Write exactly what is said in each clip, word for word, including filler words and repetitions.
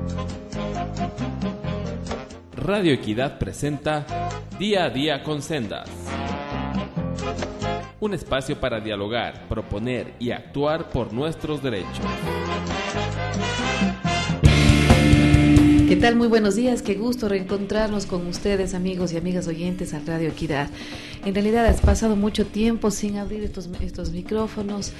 Radio Equidad presenta Día a Día con Sendas. Un espacio para dialogar, proponer y actuar por nuestros derechos. ¿Qué tal? Muy buenos días, qué gusto reencontrarnos con ustedes, amigos y amigas oyentes a Radio Equidad. En realidad has pasado mucho tiempo sin abrir estos, estos micrófonos.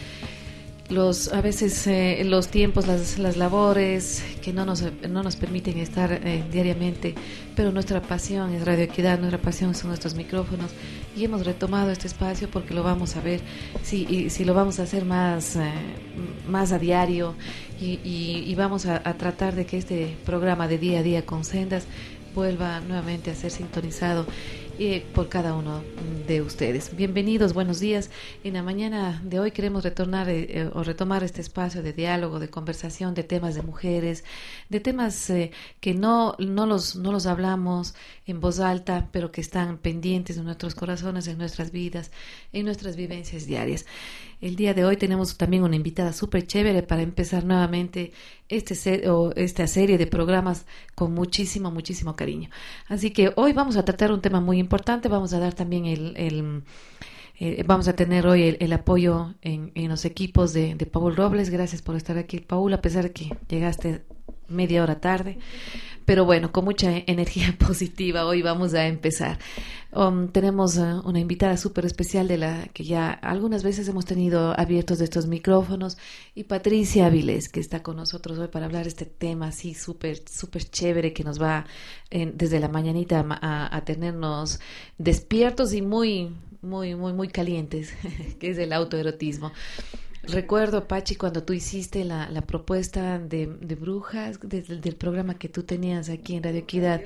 Los, a veces eh, los tiempos, las, las labores que no nos, no nos permiten estar eh, diariamente, pero nuestra pasión es Radio Equidad, nuestra pasión son nuestros micrófonos y hemos retomado este espacio porque lo vamos a ver, si, y, si lo vamos a hacer más, eh, más a diario y, y, y vamos a, a tratar de que este programa de Día a Día con Sendas vuelva nuevamente a ser sintonizado Eh, por cada uno de ustedes. Bienvenidos, buenos días. En la mañana de hoy queremos retornar eh, eh, o retomar este espacio de diálogo, de conversación, de temas de mujeres, de temas eh, que no, no, los, no los hablamos en voz alta, pero que están pendientes en nuestros corazones, en nuestras vidas, en nuestras vivencias diarias. El día de hoy tenemos también una invitada súper chévere para empezar nuevamente este ser, o esta serie de programas con muchísimo, muchísimo cariño. Así que hoy vamos a tratar un tema muy importante, vamos a dar también el... el eh, vamos a tener hoy el, el apoyo en, en los equipos de, de Paul Robles. Gracias por estar aquí, Paul, a pesar de que llegaste media hora tarde. Pero bueno, con mucha energía positiva, hoy vamos a empezar. Um, tenemos uh, una invitada súper especial de la que ya algunas veces hemos tenido abiertos de estos micrófonos, y Patricia Avilés, que está con nosotros hoy para hablar de este tema así súper, súper chévere que nos va eh, desde la mañanita a, a, a tenernos despiertos y muy, muy, muy, muy calientes, que es el autoerotismo. Recuerdo, Pachi, cuando tú hiciste la, la propuesta de, de brujas, de, de, del programa que tú tenías aquí en Radio Equidad.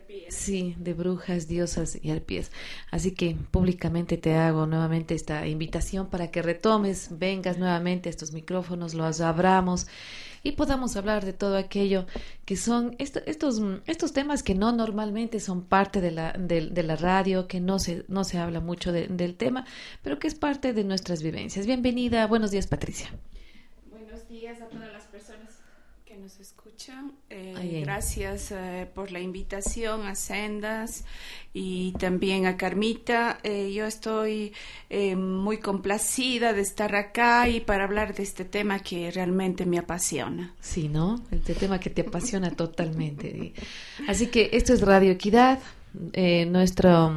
Sí, de brujas, diosas y arpías. Así que públicamente te hago nuevamente esta invitación para que retomes, vengas nuevamente a estos micrófonos, los abramos y podamos hablar de todo aquello que son esto, estos estos temas que no normalmente son parte de la de, de la radio, que no se no se habla mucho de, del tema, pero que es parte de nuestras vivencias. Bienvenida, buenos días, Patricia. Buenos días a todas las personas que nos escuchan. Eh, gracias eh, por la invitación a Sendas y también a Carmita. Eh, yo estoy eh, muy complacida de estar acá y para hablar de este tema que realmente me apasiona. Sí, ¿no? Este tema que te apasiona totalmente. Así que esto es Radio Equidad, eh, nuestro...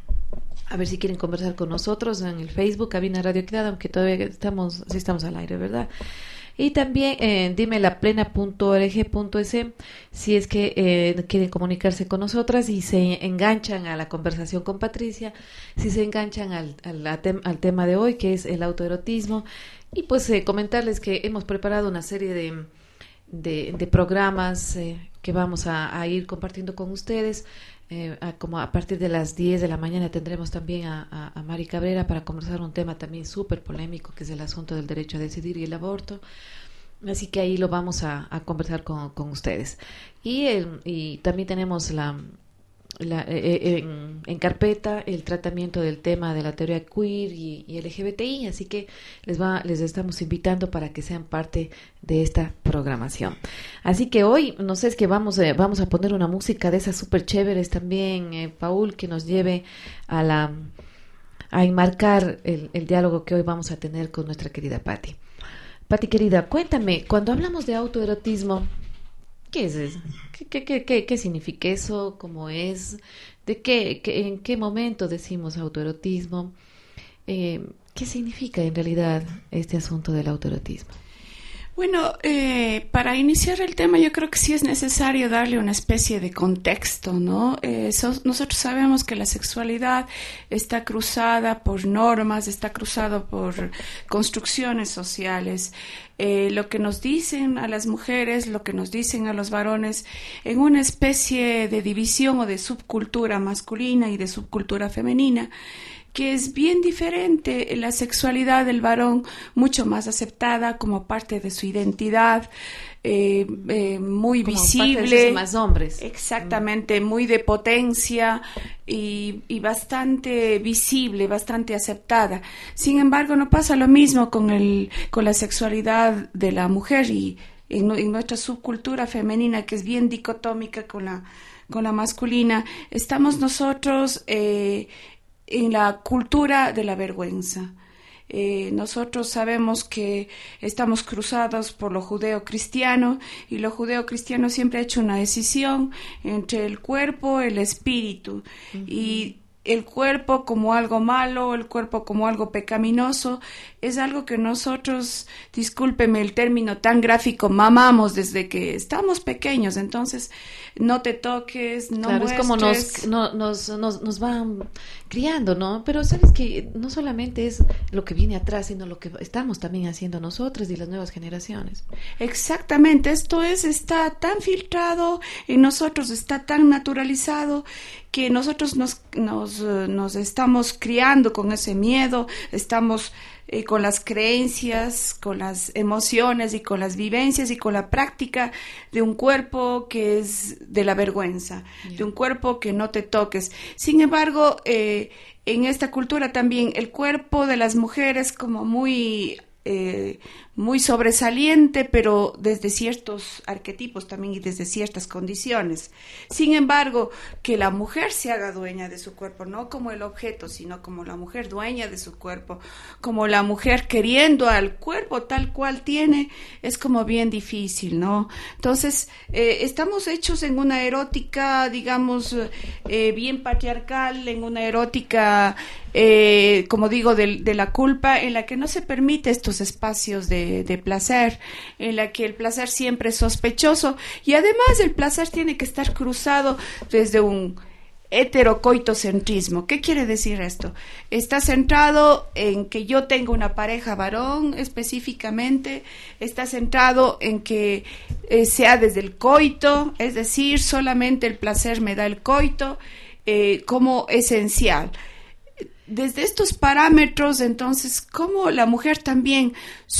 A ver si quieren conversar con nosotros en el Facebook, Cabina Radio Equidad, aunque todavía estamos, sí estamos al aire, ¿verdad? Y también eh, dime la plena punto org punto es si es que eh, quieren comunicarse con nosotras y se enganchan a la conversación con Patricia, si se enganchan al, al, al tema de hoy, que es el autoerotismo. Y pues eh, comentarles que hemos preparado una serie de, de, de programas eh, que vamos a, a ir compartiendo con ustedes. Eh, a, como a partir de las diez de la mañana tendremos también a, a, a Mari Cabrera para conversar un tema también súper polémico, que es el asunto del derecho a decidir y el aborto. Así que ahí lo vamos a, a conversar con, con ustedes. Y, el, y también tenemos la, la eh, en, en carpeta el tratamiento del tema de la teoría queer y, y L G B T I, así que les va les estamos invitando para que sean parte de esta programación. Así que hoy, no sé, es que vamos, eh, vamos a poner una música de esas súper chéveres también, eh, Paul, que nos lleve a la a enmarcar el, el diálogo que hoy vamos a tener con nuestra querida Patti. Patti, querida, cuéntame, cuando hablamos de autoerotismo, ¿qué es eso? ¿Qué, qué, qué, qué, qué significa eso? ¿Cómo es? ¿De qué, qué, en qué momento decimos autoerotismo? Eh, ¿Qué significa en realidad este asunto del autoerotismo? Bueno, eh, para iniciar el tema yo creo que sí es necesario darle una especie de contexto, ¿no? Eh, so, nosotros sabemos que la sexualidad está cruzada por normas, está cruzado por construcciones sociales. Eh, lo que nos dicen a las mujeres, lo que nos dicen a los varones, en una especie de división o de subcultura masculina y de subcultura femenina, que es bien diferente la sexualidad del varón, mucho más aceptada como parte de su identidad, eh, eh, muy como visible, parte de sus más hombres. Exactamente, muy de potencia y, y bastante visible, bastante aceptada. Sin embargo, no pasa lo mismo con el con la sexualidad de la mujer y en, en nuestra subcultura femenina, que es bien dicotómica con la, con la masculina, estamos nosotros eh, en la cultura de la vergüenza. Eh, nosotros sabemos que estamos cruzados por lo judeo-cristiano, y lo judeo-cristiano siempre ha hecho una decisión entre el cuerpo y el espíritu, uh-huh. y el cuerpo como algo malo, el cuerpo como algo pecaminoso, es algo que nosotros, discúlpeme el término tan gráfico, mamamos desde que estamos pequeños. Entonces, no te toques, no claro, muestres. Es como nos, no, nos, nos, nos van criando, ¿no? Pero sabes que no solamente es lo que viene atrás, sino lo que estamos también haciendo nosotros y las nuevas generaciones. Exactamente, esto es, está tan filtrado en nosotros, está tan naturalizado, que nosotros nos, nos, nos estamos criando con ese miedo, estamos eh, con las creencias, con las emociones y con las vivencias y con la práctica de un cuerpo que es de la vergüenza, yeah. de un cuerpo que no te toques. Sin embargo, eh, en esta cultura también el cuerpo de las mujeres como muy... Eh, muy sobresaliente, pero desde ciertos arquetipos también y desde ciertas condiciones. Sin embargo, que la mujer se haga dueña de su cuerpo, no como el objeto, sino como la mujer dueña de su cuerpo, como la mujer queriendo al cuerpo tal cual tiene, es como bien difícil, ¿no? Entonces, eh, estamos hechos en una erótica, digamos, eh, bien patriarcal, en una erótica, eh, como digo, de, de la culpa, en la que no se permite estos espacios de de placer, en la que el placer siempre es sospechoso, y además el placer tiene que estar cruzado desde un heterocoitocentrismo. ¿Qué quiere decir esto? Está centrado en que yo tengo una pareja varón específicamente, está centrado en que eh, sea desde el coito, es decir, solamente el placer me da el coito eh, como esencial. Desde estos parámetros, entonces, cómo la mujer también,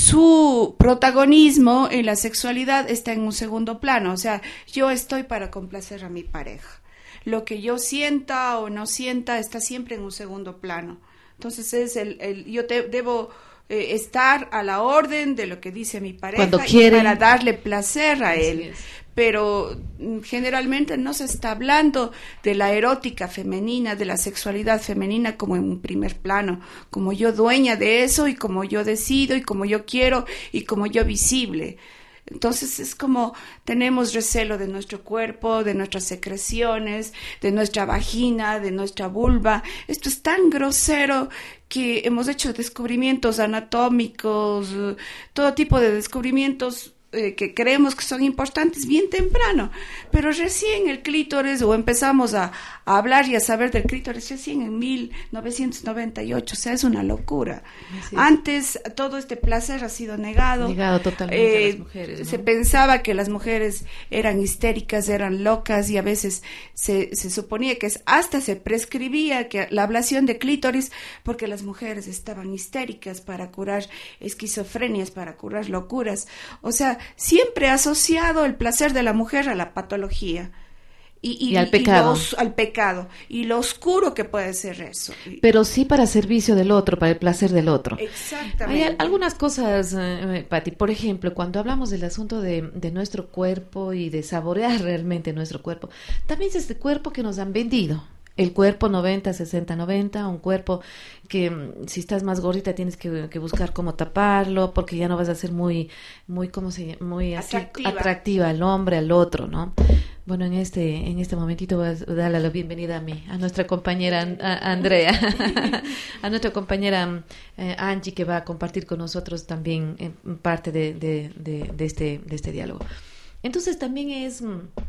su protagonismo en la sexualidad está en un segundo plano. O sea, yo estoy para complacer a mi pareja. Lo que yo sienta o no sienta está siempre en un segundo plano. Entonces, es el, el yo te, debo eh, estar a la orden de lo que dice mi pareja y para darle placer a él. Pero generalmente no se está hablando de la erótica femenina, de la sexualidad femenina como en un primer plano, como yo dueña de eso y como yo decido y como yo quiero y como yo visible. Entonces es como tenemos recelo de nuestro cuerpo, de nuestras secreciones, de nuestra vagina, de nuestra vulva. Esto es tan grosero que hemos hecho descubrimientos anatómicos, todo tipo de descubrimientos Eh, que creemos que son importantes bien temprano, pero recién el clítoris, o empezamos a, a hablar y a saber del clítoris recién en mil novecientos noventa y ocho, o sea, es una locura. Antes todo este placer ha sido negado. Negado totalmente eh, a las mujeres, ¿no? Se pensaba que las mujeres eran histéricas, eran locas, y a veces se, se suponía que es, hasta se prescribía que la ablación de clítoris porque las mujeres estaban histéricas para curar esquizofrenias, para curar locuras. O sea, siempre asociado el placer de la mujer a la patología y, y, y al pecado. Y los, al pecado y lo oscuro que puede ser eso. Pero sí para servicio del otro, para el placer del otro. Exactamente. Hay algunas cosas, eh, Pati, por ejemplo, cuando hablamos del asunto de, de nuestro cuerpo y de saborear realmente nuestro cuerpo, también es este cuerpo que nos han vendido. El cuerpo noventa, sesenta, noventa, un cuerpo que si estás más gordita tienes que, que buscar cómo taparlo, porque ya no vas a ser muy, muy, ¿cómo se llama? Muy así, atractiva. atractiva al hombre, al otro, ¿no? Bueno, en este, en este momentito voy a darle la bienvenida a mí, a nuestra compañera a Andrea, a nuestra compañera eh, Angie, que va a compartir con nosotros también en parte de, de, de, de este, de este diálogo. Entonces también es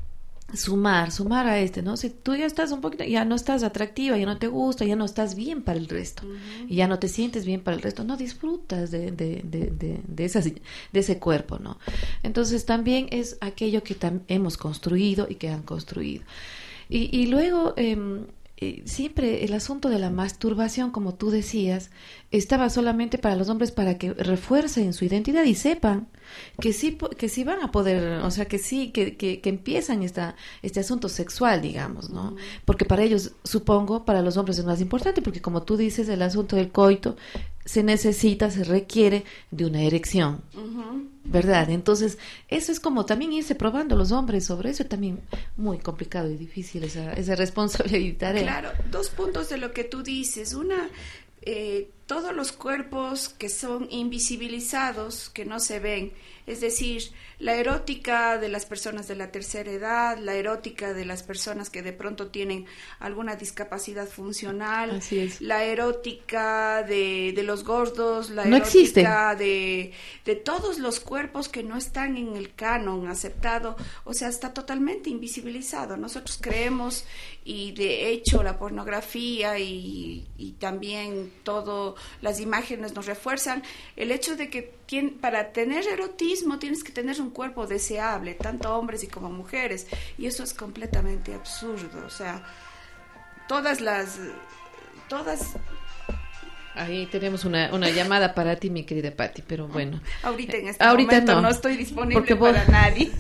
sumar, sumar a este, ¿no? Si tú ya estás un poquito, ya no estás atractiva, ya no te gusta, ya no estás bien para el resto, uh-huh. y ya no te sientes bien para el resto, no disfrutas de, de, de, de, de, esas, de ese cuerpo, ¿no? Entonces también es aquello que tam- hemos construido y que han construido. Y, y luego, eh, eh, siempre el asunto de la masturbación, como tú decías, estaba solamente para los hombres para que refuercen su identidad y sepan que sí, que sí van a poder, o sea, que sí, que, que, que empiezan esta, este asunto sexual, digamos, ¿no? Porque para ellos, supongo, para los hombres es más importante, porque como tú dices, el asunto del coito se necesita, se requiere de una erección, uh-huh. ¿verdad? Entonces, eso es como también irse probando los hombres sobre eso, también muy complicado y difícil esa, esa responsabilidad y tarea. Claro, dos puntos de lo que tú dices. Una, eh, todos los cuerpos que son invisibilizados, que no se ven, es decir, la erótica de las personas de la tercera edad, la erótica de las personas que de pronto tienen alguna discapacidad funcional, Así es. la erótica de, de los gordos, la no erótica de, de todos los cuerpos que no están en el canon aceptado, o sea, está totalmente invisibilizado. Nosotros creemos, y de hecho la pornografía y, y también todo, las imágenes nos refuerzan el hecho de que tien, para tener erotismo tienes que tener un cuerpo deseable, tanto hombres y como mujeres, y eso es completamente absurdo. O sea, todas las todas ahí tenemos una, una llamada para ti, mi querida Patti, pero bueno. Ahorita en este Ahorita momento no, no estoy disponible porque vos... para nadie.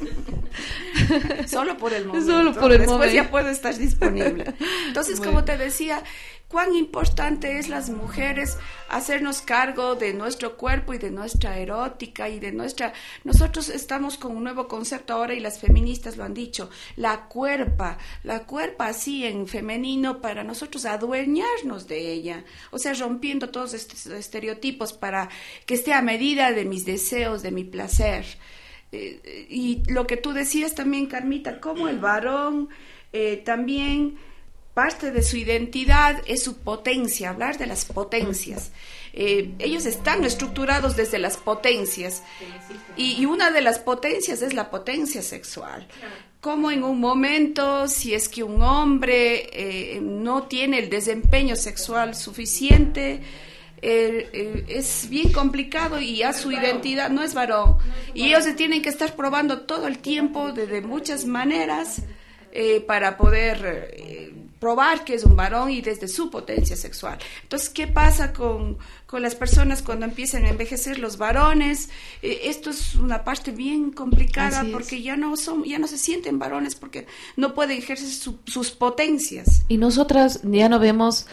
Solo por el momento. Solo por el Después momento. ya puedo estar disponible. Entonces, bueno, como te decía, cuán importante es las mujeres hacernos cargo de nuestro cuerpo y de nuestra erótica y de nuestra... Nosotros estamos con un nuevo concepto ahora y las feministas lo han dicho, la cuerpa, la cuerpa así en femenino para nosotros adueñarnos de ella, o sea, rompiendo todos estos estereotipos para que esté a medida de mis deseos, de mi placer. Eh, y lo que tú decías también, Carmita, como el varón eh, también... parte de su identidad es su potencia, hablar de las potencias. Eh, ellos están estructurados desde las potencias y, y una de las potencias es la potencia sexual. Como en un momento, si es que un hombre eh, no tiene el desempeño sexual suficiente, eh, eh, es bien complicado y a su identidad no es varón. Y ellos se tienen que estar probando todo el tiempo de, de muchas maneras eh, para poder... Eh, probar que es un varón y desde su potencia sexual. Entonces, ¿qué pasa con, con las personas cuando empiezan a envejecer los varones? Eh, esto es una parte bien complicada porque ya no son, ya no se sienten varones porque no pueden ejercer su, sus potencias. Y nosotras ya no vemos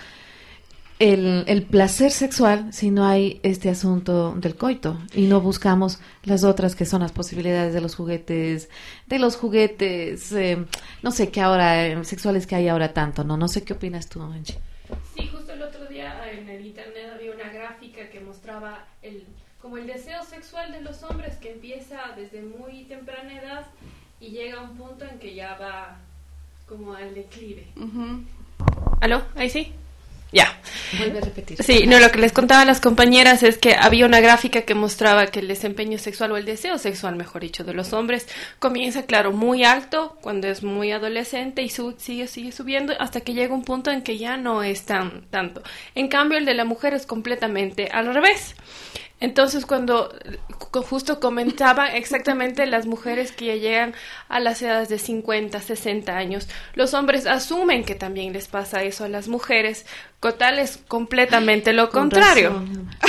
el, el placer sexual si no hay este asunto del coito y no buscamos las otras que son las posibilidades de los juguetes, de los juguetes, eh, no sé qué ahora, eh, sexuales que hay ahora tanto, ¿no? No sé qué opinas tú, Angie. Sí, justo el otro día en el internet había una gráfica que mostraba el como el deseo sexual de los hombres que empieza desde muy temprana edad y llega a un punto en que ya va como al declive. Uh-huh. ¿Aló? ¿Ahí sí? Ya. Vuelve a repetir. Sí, no, lo que les contaba a las compañeras es que había una gráfica que mostraba que el desempeño sexual o el deseo sexual, mejor dicho, de los hombres comienza, claro, muy alto cuando es muy adolescente y su, sigue, sigue subiendo hasta que llega un punto en que ya no es tan tanto. En cambio, el de la mujer es completamente al revés. Entonces, cuando justo comentaban exactamente las mujeres que ya llegan a las edades de cincuenta, sesenta años, los hombres asumen que también les pasa eso a las mujeres, con tal es completamente lo Con contrario.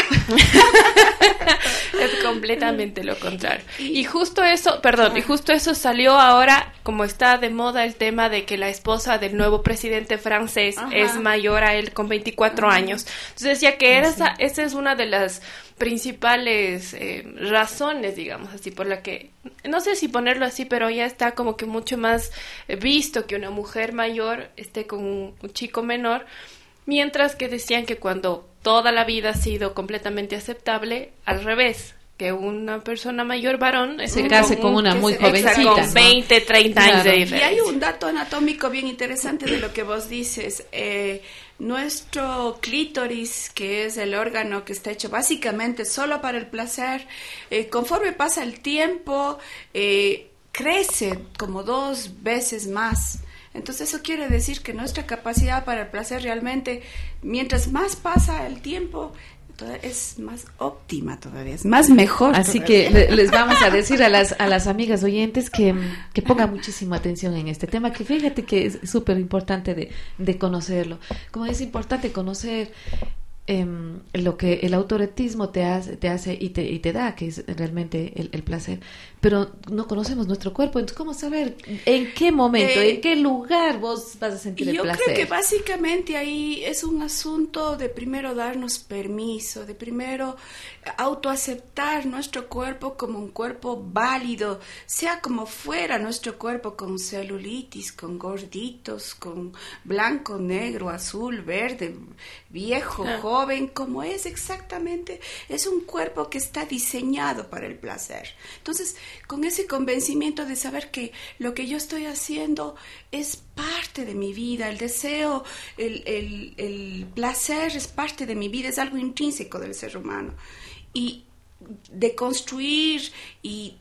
Es completamente lo contrario. Y justo eso, perdón, y justo eso salió ahora, como está de moda el tema de que la esposa del nuevo presidente francés Ajá. es mayor a él con veinticuatro Ajá. años. Entonces decía que era esa, esa es una de las principales eh, razones, digamos así, por la que, no sé si ponerlo así, pero ya está como que mucho más eh, visto que una mujer mayor esté con un, un chico menor, mientras que decían que cuando toda la vida ha sido completamente aceptable, al revés, que una persona mayor varón se case con una muy jovencita, con ¿no? veinte, treinta claro. años de diferencia. Y hay un dato anatómico bien interesante de lo que vos dices. Eh, nuestro clítoris, que es el órgano que está hecho básicamente solo para el placer, eh, conforme pasa el tiempo, eh, crece como dos veces más. Entonces eso quiere decir que nuestra capacidad para el placer realmente, mientras más pasa el tiempo, es más óptima todavía, es más mejor. Así todavía. que les vamos a decir a las a las amigas oyentes que, que pongan muchísima atención en este tema, que fíjate que es súper importante de, de conocerlo. Como es importante conocer eh, lo que el autoerotismo te hace, te hace y te, y te da, que es realmente el, el placer. pero no conocemos nuestro cuerpo, entonces ¿cómo saber en qué momento, eh, en qué lugar vos vas a sentir el placer? Yo creo que básicamente ahí es un asunto de primero darnos permiso, de primero autoaceptar nuestro cuerpo como un cuerpo válido, sea como fuera nuestro cuerpo, con celulitis, con gorditos, con blanco, negro, azul, verde, viejo, ah. joven, como es exactamente, es un cuerpo que está diseñado para el placer. Entonces, con ese convencimiento de saber que lo que yo estoy haciendo es parte de mi vida, el deseo, el, el, el placer es parte de mi vida, es algo intrínseco del ser humano. Y de construir y,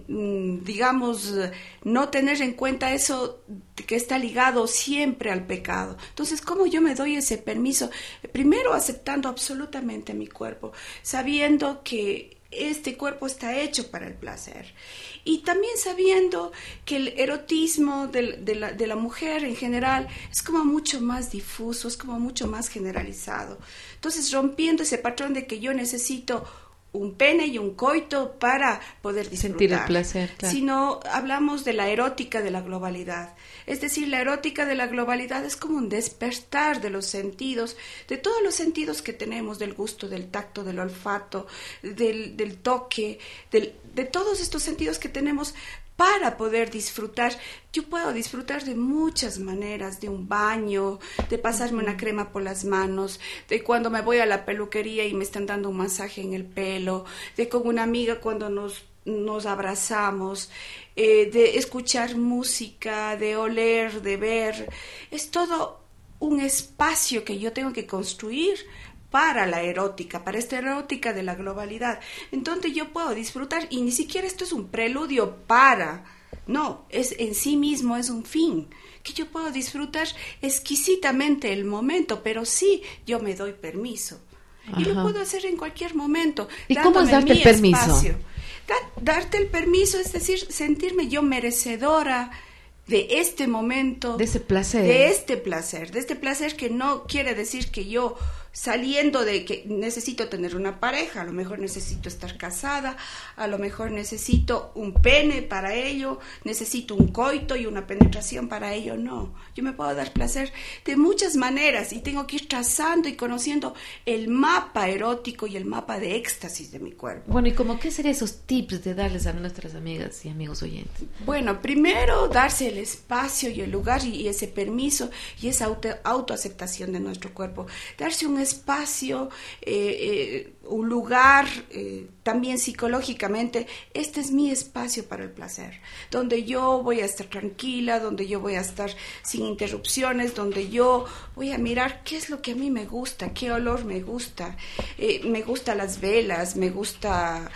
digamos, no tener en cuenta eso que está ligado siempre al pecado. Entonces, ¿cómo yo me doy ese permiso? Primero, aceptando absolutamente mi cuerpo, sabiendo que este cuerpo está hecho para el placer. Y también sabiendo que el erotismo de, de, la, de la mujer en general es como mucho más difuso, es como mucho más generalizado. Entonces, rompiendo ese patrón de que yo necesito un pene y un coito para poder disfrutar. Sentir el placer, claro. Sino hablamos de la erótica de la globalidad. Es decir, la erótica de la globalidad es como un despertar de los sentidos, de todos los sentidos que tenemos, del gusto, del tacto, del olfato, del, del toque, del, de todos estos sentidos que tenemos para poder disfrutar. Yo puedo disfrutar de muchas maneras, de un baño, de pasarme una crema por las manos, de cuando me voy a la peluquería y me están dando un masaje en el pelo, de con una amiga cuando nos, nos abrazamos, eh, de escuchar música, de oler, de ver. Es todo un espacio que yo tengo que construir para la erótica, para esta erótica de la globalidad, en donde yo puedo disfrutar, y ni siquiera esto es un preludio para, no, es en sí mismo es un fin, que yo puedo disfrutar exquisitamente el momento, pero sí yo me doy permiso. Ajá. Y lo puedo hacer en cualquier momento. ¿Y cómo es darte el permiso? Da, darte el permiso, es decir, sentirme yo merecedora de este momento, de ese placer, de este placer, de este placer que no quiere decir que yo saliendo de que necesito tener una pareja, a lo mejor necesito estar casada, a lo mejor necesito un pene para ello, necesito un coito y una penetración para ello, no. Yo me puedo dar placer de muchas maneras y tengo que ir trazando y conociendo el mapa erótico y el mapa de éxtasis de mi cuerpo. Bueno, ¿y cómo qué serían esos tips de darles a nuestras amigas y amigos oyentes? Bueno, primero darse el espacio y el lugar y, y ese permiso y esa auto, autoaceptación de nuestro cuerpo, darse un espacio, eh, eh, un lugar, eh, también psicológicamente, este es mi espacio para el placer, donde yo voy a estar tranquila, donde yo voy a estar sin interrupciones, donde yo voy a mirar qué es lo que a mí me gusta, qué olor me gusta, eh, me gustan las velas, me gusta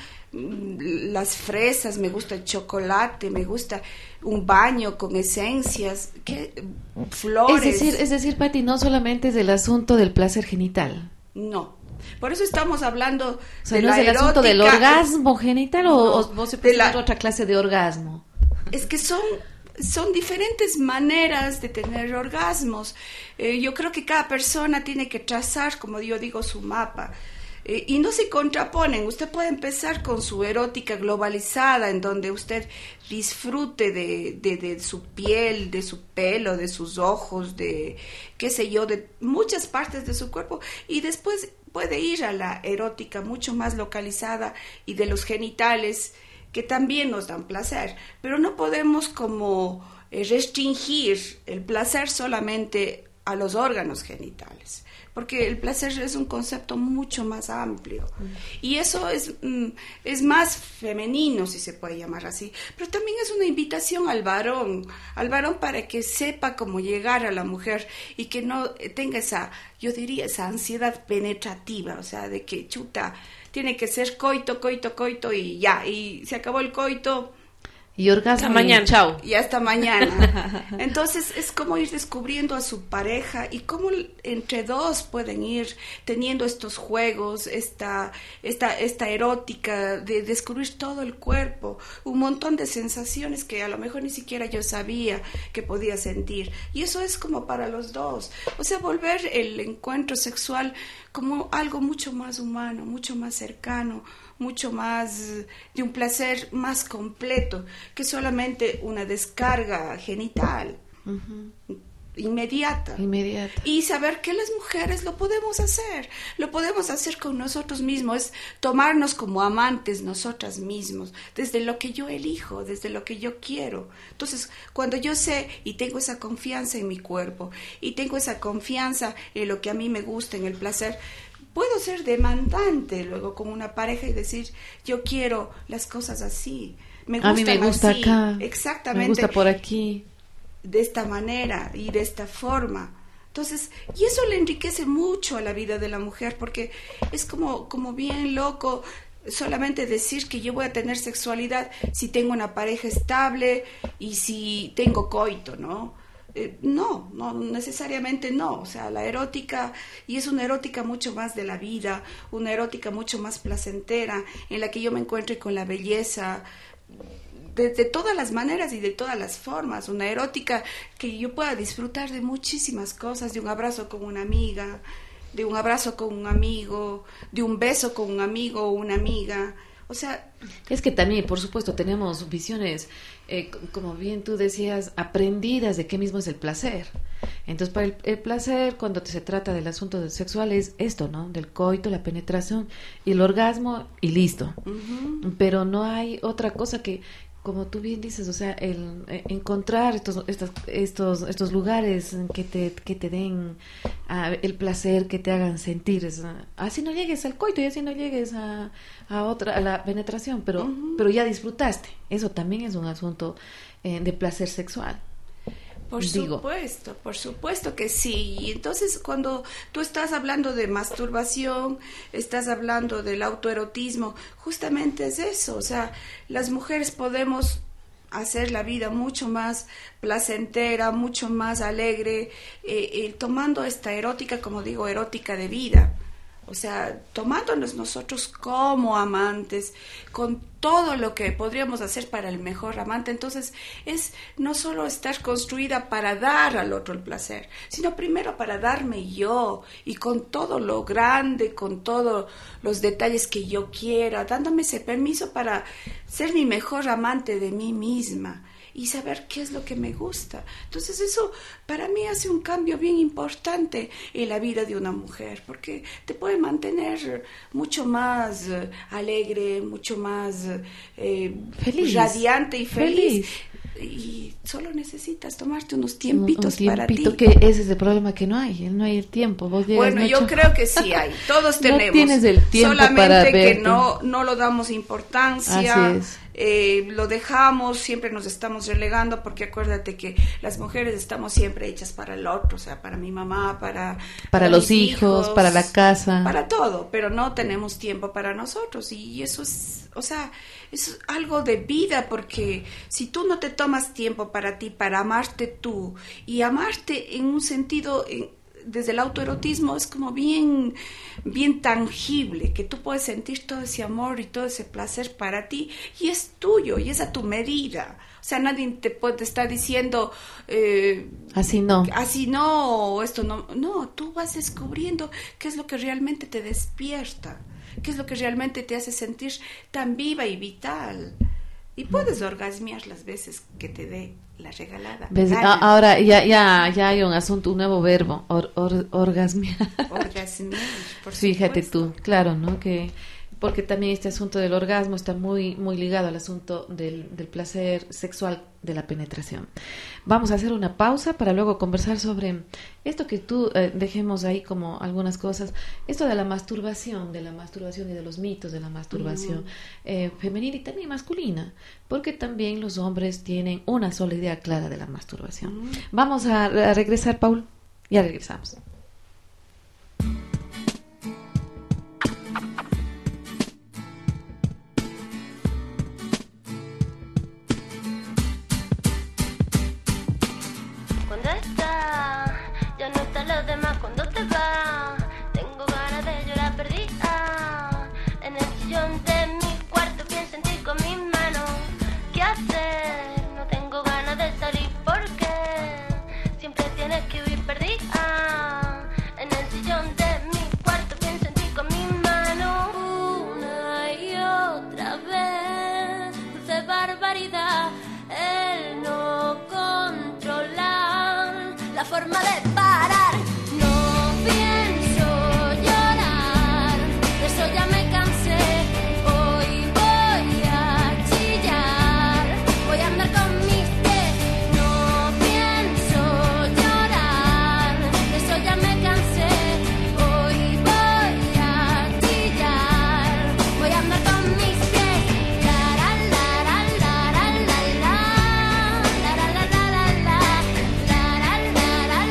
las fresas, me gusta el chocolate, me gusta un baño con esencias, ¿qué? Flores. Es decir, es decir, Pati, no solamente es el asunto del placer genital. No, por eso estamos hablando o sea, de ¿no la es el erótica, asunto del orgasmo genital no, o, o vos se puede la, otra clase de orgasmo? Es que son son diferentes maneras de tener orgasmos. Eh, yo creo que cada persona tiene que trazar, como yo digo, su mapa. Eh, y no se contraponen. Usted puede empezar con su erótica globalizada, en donde usted disfrute de, de, de su piel, de su pelo, de sus ojos, de qué sé yo, de muchas partes de su cuerpo, y después puede ir a la erótica mucho más localizada y de los genitales, que también nos dan placer, pero no podemos como eh, restringir el placer solamente a los órganos genitales, porque el placer es un concepto mucho más amplio, mm. y eso es, mm, es más femenino, si se puede llamar así, pero también es una invitación al varón, al varón para que sepa cómo llegar a la mujer y que no tenga esa, yo diría, esa ansiedad penetrativa, o sea, de que chuta, tiene que ser coito, coito, coito y ya, y se acabó el coito. Y orgasmo hasta mañana. Chao. Y hasta mañana. Entonces es como ir descubriendo a su pareja y cómo entre dos pueden ir teniendo estos juegos, esta, esta, esta erótica de descubrir todo el cuerpo, un montón de sensaciones que a lo mejor ni siquiera yo sabía que podía sentir. Y eso es como para los dos. O sea, volver el encuentro sexual como algo mucho más humano, mucho más cercano, mucho más, de un placer más completo que solamente una descarga genital. Uh-huh. Inmediata. Inmediata. Y saber que las mujeres lo podemos hacer, lo podemos hacer con nosotros mismos, es tomarnos como amantes nosotras mismos, desde lo que yo elijo, desde lo que yo quiero. Entonces, cuando yo sé y tengo esa confianza en mi cuerpo, y tengo esa confianza en lo que a mí me gusta, en el placer, puedo ser demandante luego con una pareja y decir, yo quiero las cosas así, me gustan a mí me gusta así. Acá, exactamente, me gusta por aquí, de esta manera y de esta forma. Entonces, y eso le enriquece mucho a la vida de la mujer, porque es como, como bien loco solamente decir que yo voy a tener sexualidad si tengo una pareja estable y si tengo coito, ¿no? Eh, no, no necesariamente no. O sea, la erótica, y es una erótica mucho más de la vida, una erótica mucho más placentera, en la que yo me encuentre con la belleza, De, de todas las maneras y de todas las formas, una erótica que yo pueda disfrutar de muchísimas cosas, de un abrazo con una amiga, de un abrazo con un amigo, de un beso con un amigo o una amiga. O sea, es que también, por supuesto, tenemos visiones, eh, como bien tú decías, aprendidas de qué mismo es el placer. Entonces, para el, el placer, cuando se trata del asunto sexual, es esto, ¿no? Del coito, la penetración y el orgasmo y listo. Uh-huh. Pero no hay otra cosa que, como tú bien dices, o sea, el eh, encontrar estos estos estos estos lugares que te que te den uh, el placer, que te hagan sentir, es, uh, así no llegues al coito y así no llegues a, a otra a la penetración, pero uh-huh. pero ya disfrutaste. Eso también es un asunto eh, de placer sexual. Por Digo. supuesto, por supuesto que sí. Y entonces, cuando tú estás hablando de masturbación, estás hablando del autoerotismo, justamente es eso. O sea, las mujeres podemos hacer la vida mucho más placentera, mucho más alegre, eh, eh, tomando esta erótica, como digo, erótica de vida. O sea, tomándonos nosotros como amantes, con todo lo que podríamos hacer para el mejor amante. Entonces, es no solo estar construida para dar al otro el placer, sino primero para darme yo, y con todo lo grande, con todos los detalles que yo quiera, dándome ese permiso para ser mi mejor amante de mí misma y saber qué es lo que me gusta. Entonces eso para mí hace un cambio bien importante en la vida de una mujer, porque te puede mantener mucho más uh, alegre, mucho más uh, feliz, radiante y feliz. feliz. Y solo necesitas tomarte unos tiempitos un, un para ti. Que ese es el problema, que no hay, no hay el tiempo. Vos bueno, mucho... yo creo que sí hay, todos tenemos. No tienes el tiempo solamente para que verte. no no lo damos importancia. Así es. Eh, lo dejamos, siempre nos estamos relegando, porque acuérdate que las mujeres estamos siempre hechas para el otro, o sea, para mi mamá, para, para, para los hijos, hijos, para la casa, para todo, pero no tenemos tiempo para nosotros, y eso es, o sea, es algo de vida, porque si tú no te tomas tiempo para ti, para amarte tú, y amarte en un sentido, en, desde el autoerotismo, es como bien, bien tangible, que tú puedes sentir todo ese amor y todo ese placer para ti, y es tuyo, y es a tu medida. O sea, nadie te puede te está diciendo eh, así no, así no, o esto no. No, tú vas descubriendo qué es lo que realmente te despierta, qué es lo que realmente te hace sentir tan viva y vital. Y puedes orgasmear las veces que te dé la regalada. Ah, ahora ya ya ya hay un asunto, un nuevo verbo, or, or, orgasmear. Orgasmear, por Fíjate supuesto. tú, claro, ¿no? Que porque también este asunto del orgasmo está muy muy ligado al asunto del, del placer sexual, de la penetración. Vamos a hacer una pausa para luego conversar sobre esto que tú eh, dejemos ahí como algunas cosas, esto de la masturbación, de la masturbación y de los mitos de la masturbación uh-huh. eh, femenina y también masculina, porque también los hombres tienen una sola idea clara de la masturbación. Uh-huh. Vamos a, a regresar, Paul, ya regresamos. En el sillón de mi cuarto pienso en ti con mi mano. Una y forma de parar. No pienso llorar, de eso ya me cansé. Hoy voy a chillar, voy a andar con mis pies. No pienso llorar, de eso ya me cansé. Hoy voy a chillar, voy a andar con mis pies. La la la la la la la la la la la la la la la la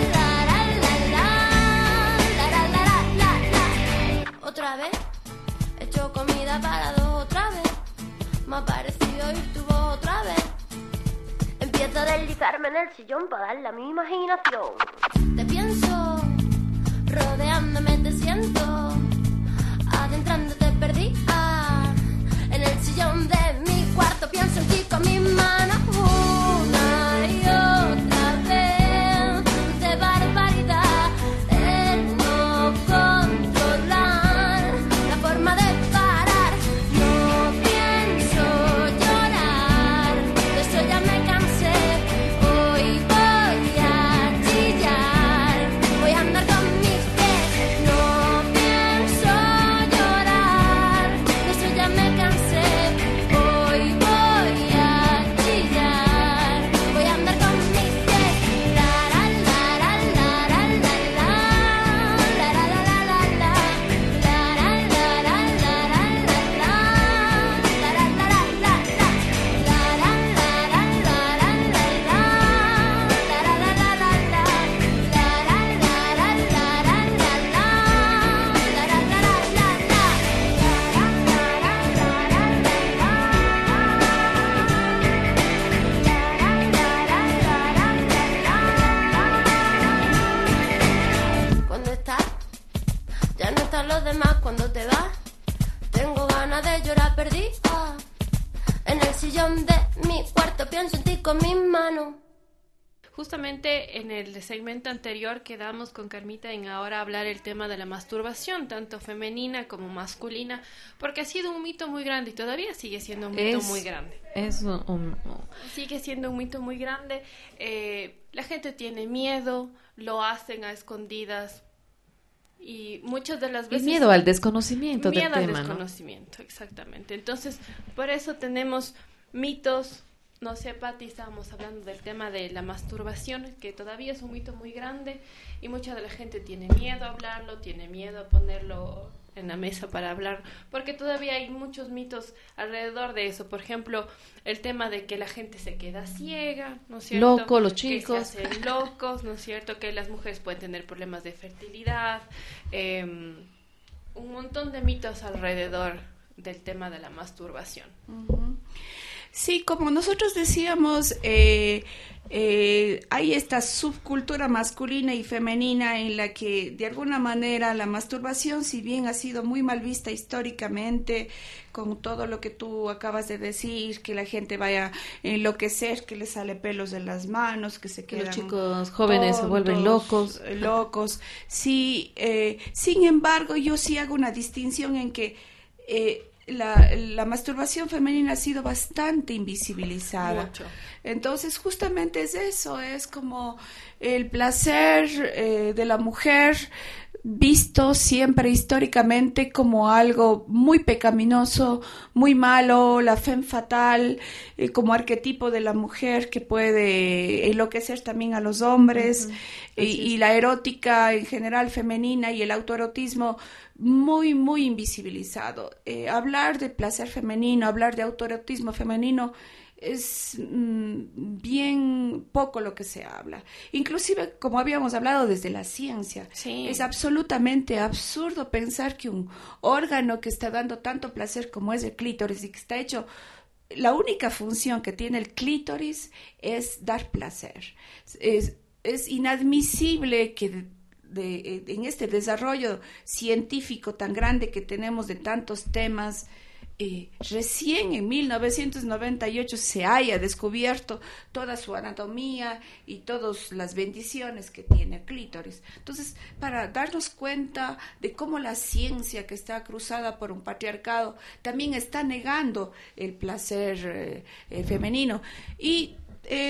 la la la. Otra vez he hecho comida para dos, otra vez me ha parecido oír tu voz otra vez. Empiezo a deslizarme en el sillón para darle a mi imaginación. Te pienso, rodeándome te siento, adentrándote perdida en el sillón de mi cuarto. Pienso en ti con mis manos una y otra vez. De barbaridad el no controlar la forma de parar. No pienso llorar, de eso ya me cansé. Hoy voy a chillar, voy a andar con mis pies. No pienso llorar, de eso ya me cansé. Hoy voy a chillar, voy a andar con mis pies. La la la la la la la la la la la la la la la la la la la Cuando estás, ya no están los demás. Cuando te vas, tengo ganas de llorar perdida. En el sillón de mi cuarto pienso en ti con mis manos. Justamente en el segmento anterior quedamos con Carmita en ahora hablar el tema de la masturbación, tanto femenina como masculina, porque ha sido un mito muy grande y todavía sigue siendo un mito Es- muy grande. Es un, un- Sigue siendo un mito muy grande. Eh, la gente tiene miedo, lo hacen a escondidas y muchas de las y veces... miedo al desconocimiento miedo del al tema, ¿no? desconocimiento, exactamente. Entonces, por eso tenemos mitos. No sé, Pati, estábamos hablando del tema de la masturbación, que todavía es un mito muy grande y mucha de la gente tiene miedo a hablarlo, tiene miedo a ponerlo en la mesa para hablar, porque todavía hay muchos mitos alrededor de eso. Por ejemplo, el tema de que la gente se queda ciega, ¿no es cierto? Loco, los Que chicos. se hacen locos, ¿no es cierto? Que las mujeres pueden tener problemas de fertilidad, eh, un montón de mitos alrededor del tema de la masturbación. Ujú. Sí, como nosotros decíamos, eh, eh, hay esta subcultura masculina y femenina en la que de alguna manera la masturbación, si bien ha sido muy mal vista históricamente, con todo lo que tú acabas de decir, que la gente vaya a enloquecer, que le sale pelos de las manos, que se Que quedan los chicos jóvenes se vuelven tontos, locos. eh, locos. Sí, eh, sin embargo, yo sí hago una distinción en que eh, La, la masturbación femenina ha sido bastante invisibilizada. Mucho. Entonces, justamente es eso, es como el placer eh, de la mujer visto siempre históricamente como algo muy pecaminoso, muy malo, la femme fatale, eh, como arquetipo de la mujer que puede enloquecer también a los hombres, Uh-huh. y, y la erótica en general femenina y el autoerotismo muy, muy invisibilizado. Eh, hablar de placer femenino, hablar de autoerotismo femenino es mm, bien poco lo que se habla. Inclusive, como habíamos hablado desde la ciencia, Sí. es absolutamente absurdo pensar que un órgano que está dando tanto placer como es el clítoris y que está hecho, la única función que tiene el clítoris es dar placer. Es, es inadmisible que de- de- en este desarrollo científico tan grande que tenemos de tantos temas, eh, recién en mil novecientos noventa y ocho se haya descubierto toda su anatomía y todas las bendiciones que tiene el clítoris. Entonces, para darnos cuenta de cómo la ciencia, que está cruzada por un patriarcado, también está negando el placer eh, eh, femenino. Y eh,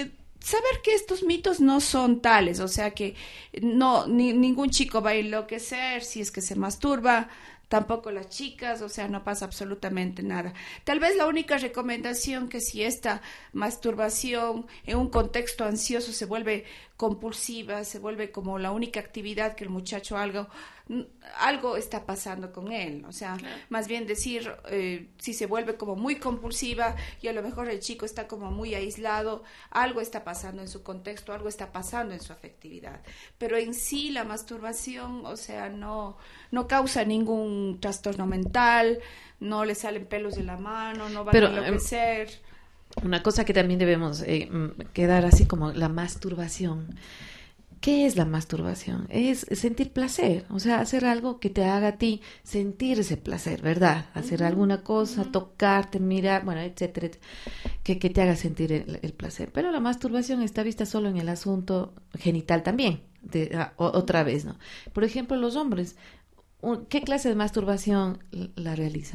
saber que estos mitos no son tales, o sea que no ni, ningún chico va a enloquecer si es que se masturba, tampoco las chicas, o sea, no pasa absolutamente nada. Tal vez la única recomendación que si esta masturbación en un contexto ansioso se vuelve compulsiva, se vuelve como la única actividad que el muchacho algo, algo está pasando con él, o sea, claro. Más bien decir, eh, si se vuelve como muy compulsiva y a lo mejor el chico está como muy aislado, algo está pasando en su contexto, algo está pasando en su afectividad, pero en sí la masturbación, o sea, no, no causa ningún trastorno mental, no le salen pelos de la mano, no va a enloquecer. Eh, una cosa que también debemos eh, quedar así como la masturbación. ¿Qué es la masturbación? Es sentir placer, o sea, hacer algo que te haga a ti sentir ese placer, ¿verdad? Hacer uh-huh. alguna cosa, uh-huh. tocarte, mirar, bueno, etcétera, etcétera, que, que te haga sentir el, el placer. Pero la masturbación está vista solo en el asunto genital también, de, a, o, otra vez, ¿no? Por ejemplo, los hombres, ¿qué clase de masturbación la realizan?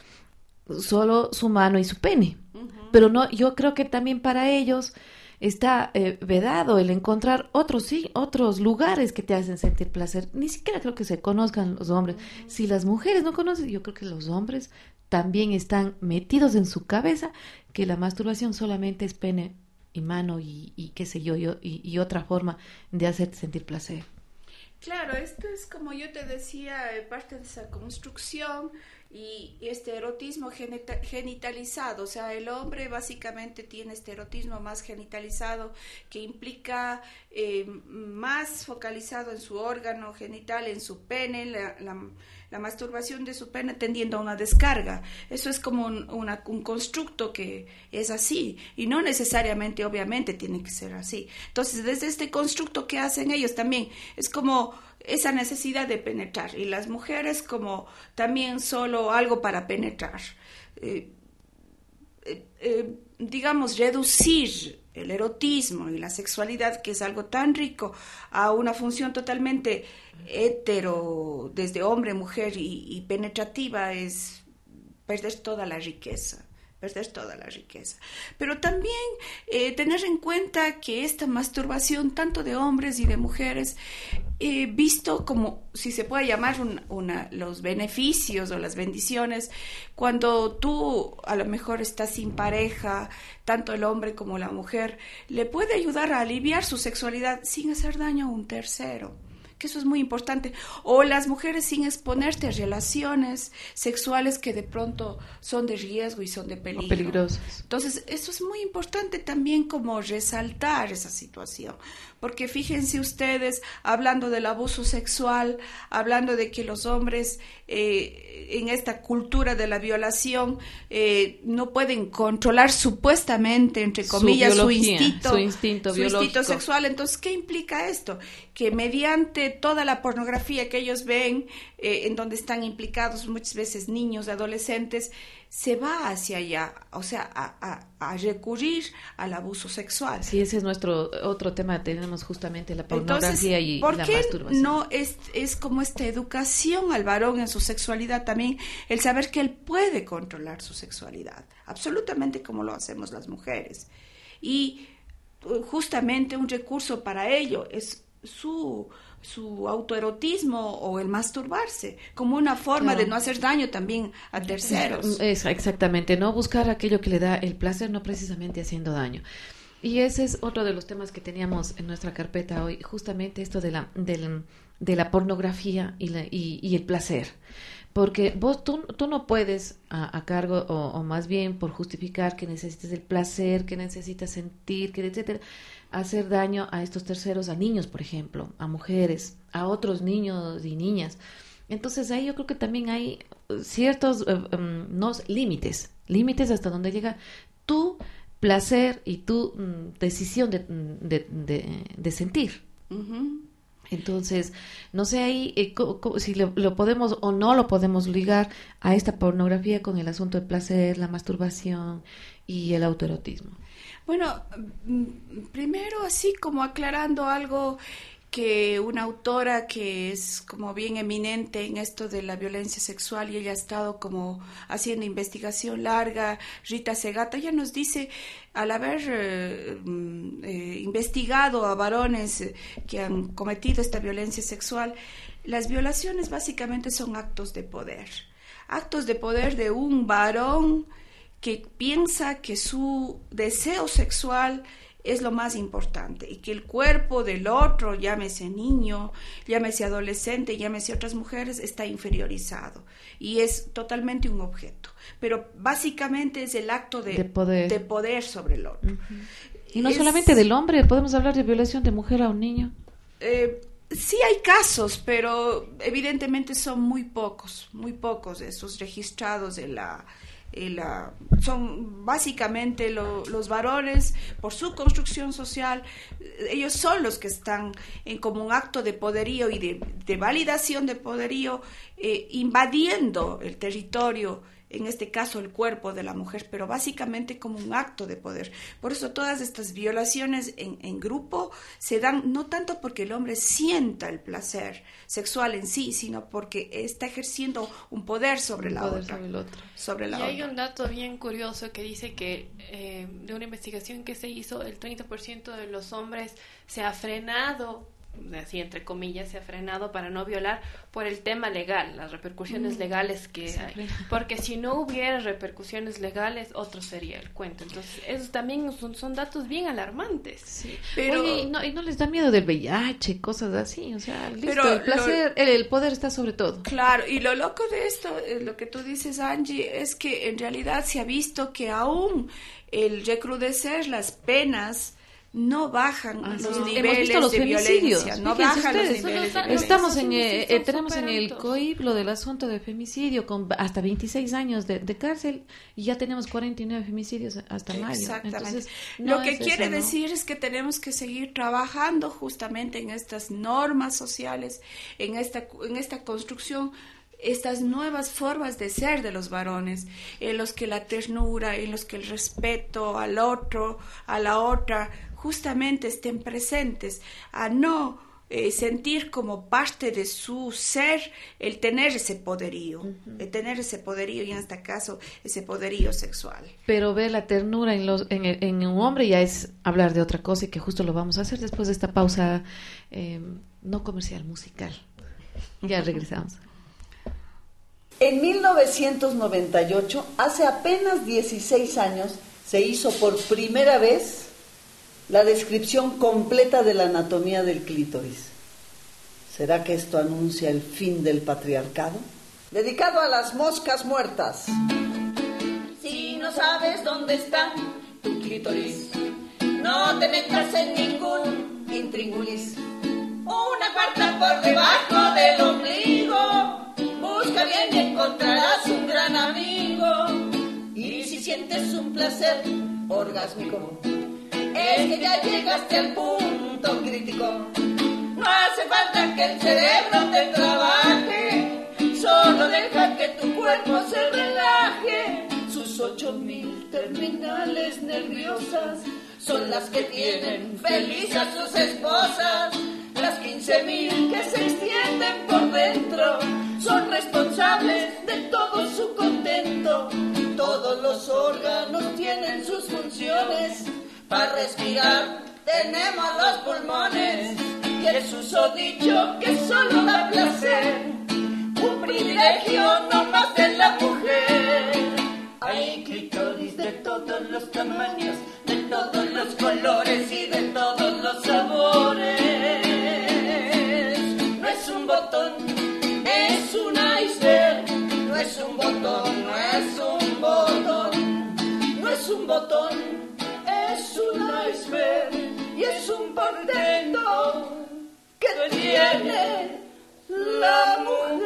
Solo su mano y su pene. Uh-huh. Pero no, yo creo que también para ellos está eh, vedado el encontrar otros sí, otros lugares que te hacen sentir placer. Ni siquiera creo que se conozcan los hombres. Uh-huh. Si las mujeres no conocen, yo creo que los hombres también están metidos en su cabeza que la masturbación solamente es pene y mano y, y qué sé yo, yo y, y otra forma de hacerte sentir placer. Claro, esto es como yo te decía, parte de esa construcción y este erotismo genita- genitalizado, o sea, el hombre básicamente tiene este erotismo más genitalizado que implica eh, más focalizado en su órgano genital, en su pene, la, la, la masturbación de su pene tendiendo a una descarga. Eso es como un, una, un constructo que es así y no necesariamente, obviamente, tiene que ser así. Entonces, desde este constructo que hacen ellos también es como esa necesidad de penetrar y las mujeres como también solo algo para penetrar. Eh, eh, eh, digamos, reducir el erotismo y la sexualidad, que es algo tan rico, a una función totalmente hetero, desde hombre, mujer y, y penetrativa, es perder toda la riqueza. perder toda la riqueza. Pero también eh, tener en cuenta que esta masturbación, tanto de hombres y de mujeres, eh, visto como, si se puede llamar, un, una, los beneficios o las bendiciones, cuando tú a lo mejor estás sin pareja, tanto el hombre como la mujer, le puede ayudar a aliviar su sexualidad sin hacer daño a un tercero. Que eso es muy importante, o las mujeres sin exponerte a relaciones sexuales que de pronto son de riesgo y son de peligro. O peligrosas. Entonces, eso es muy importante también como resaltar esa situación, porque fíjense ustedes, hablando del abuso sexual, hablando de que los hombres eh, en esta cultura de la violación eh, no pueden controlar supuestamente, entre comillas, su, su instinto, su instinto, su instinto sexual. Entonces, ¿qué implica esto? Que mediante toda la pornografía que ellos ven, eh, en donde están implicados muchas veces niños, adolescentes, se va hacia allá, o sea, a, a, a recurrir al abuso sexual. Sí, ese es nuestro otro tema, tenemos justamente la pornografía. Entonces, y ¿por la qué masturbación? No es, es como esta educación al varón en su sexualidad también, el saber que él puede controlar su sexualidad, absolutamente como lo hacemos las mujeres. Y justamente un recurso para ello es su su autoerotismo o el masturbarse, como una forma claro. de no hacer daño también a terceros. Es, exactamente, no buscar aquello que le da el placer, no precisamente haciendo daño. Y ese es otro de los temas que teníamos en nuestra carpeta hoy, justamente esto de la, de la, de la pornografía y, la, y, y el placer. Porque vos, tú, tú no puedes a, a cargo, o, o más bien por justificar que necesites el placer, que necesitas sentir, que etcétera, hacer daño a estos terceros, a niños, por ejemplo, a mujeres, a otros niños y niñas. Entonces ahí yo creo que también hay ciertos uh, um, no, límites, límites hasta donde llega tu placer y tu um, decisión de, de, de, de sentir. Uh-huh. Entonces, no sé ahí eh, co- co- si lo, lo podemos o no lo podemos ligar a esta pornografía con el asunto del placer, la masturbación y el autoerotismo. Bueno, primero así como aclarando algo que una autora que es como bien eminente en esto de la violencia sexual y ella ha estado como haciendo investigación larga, Rita Segata, ella nos dice, al haber eh, eh, investigado a varones eh, que han cometido esta violencia sexual, las violaciones básicamente son actos de poder, actos de poder de un varón que piensa que su deseo sexual es lo más importante y que el cuerpo del otro, llámese niño, llámese adolescente, llámese otras mujeres, está inferiorizado y es totalmente un objeto. Pero básicamente es el acto de, de, poder. de poder sobre el otro. Uh-huh. Y no es, solamente del hombre, podemos hablar de violación de mujer a un niño. Eh, sí hay casos, pero evidentemente son muy pocos, muy pocos esos registrados en la... La, son básicamente lo, los varones, por su construcción social, ellos son los que están en como un acto de poderío y de, de validación de poderío, eh, invadiendo el territorio, en este caso el cuerpo de la mujer, pero básicamente como un acto de poder. Por eso todas estas violaciones en, en grupo se dan no tanto porque el hombre sienta el placer sexual en sí, sino porque está ejerciendo un poder sobre un la poder otra. Sobre el otro. Sobre la y otra. Hay un dato bien curioso que dice que eh, de una investigación que se hizo, el treinta por ciento de los hombres se ha frenado, así entre comillas, se ha frenado para no violar por el tema legal, las repercusiones mm, legales que sí, hay, porque si no hubiera repercusiones legales, otro sería el cuento. Entonces, esos también son, son datos bien alarmantes. Sí. Pero Oye, ¿y no, ¿y no les da miedo del V I H, cosas así? O sea, listo, pero el placer, lo, el, el poder está sobre todo. Claro, y lo loco de esto, lo que tú dices, Angie, es que en realidad se ha visto que aún el recrudecer las penas no bajan ah, los sí. niveles los de violencia, no Fíjense bajan ustedes, los niveles de violencia. Estamos en, eh, eh, tenemos en el C O I P lo del asunto de femicidio con hasta veintiséis años de, de cárcel y ya tenemos cuarenta y nueve femicidios hasta mayo. Exactamente. Entonces, no lo que es quiere eso, ¿no? decir es que tenemos que seguir trabajando justamente en estas normas sociales, en esta, en esta construcción, estas nuevas formas de ser de los varones, en los que la ternura, en los que el respeto al otro, a la otra, justamente estén presentes, a no eh, sentir como parte de su ser el tener ese poderío, uh-huh. el tener ese poderío y en este caso ese poderío sexual. Pero ver la ternura en, los, en, el, en un hombre ya es hablar de otra cosa y que justo lo vamos a hacer después de esta pausa eh, no comercial, musical. Ya regresamos. En mil novecientos noventa y ocho, hace apenas dieciséis años, se hizo por primera vez la descripción completa de la anatomía del clítoris. ¿Será que esto anuncia el fin del patriarcado? Dedicado a las moscas muertas. Si no sabes dónde está tu clítoris, no te metas en ningún intríngulis. Una cuarta por debajo del ombligo, busca bien y encontrarás un gran amigo. Y si sientes un placer orgásmico, es que ya llegaste al punto crítico. No hace falta que el cerebro te trabaje, solo deja que tu cuerpo se relaje. Sus ocho mil terminales nerviosas son las que tienen feliz a sus esposas. Las quince mil que se extienden por dentro son responsables de todo su contento. Todos los órganos tienen sus funciones. Para respirar tenemos los pulmones y el susodicho que solo da placer, un privilegio no más de la mujer. Hay clítoris de todos los tamaños, de todos los colores y de todos los sabores. No es un botón, es un iceberg. No es un botón, no es un botón, no es un botón. Es un iceberg y es un portento que tiene la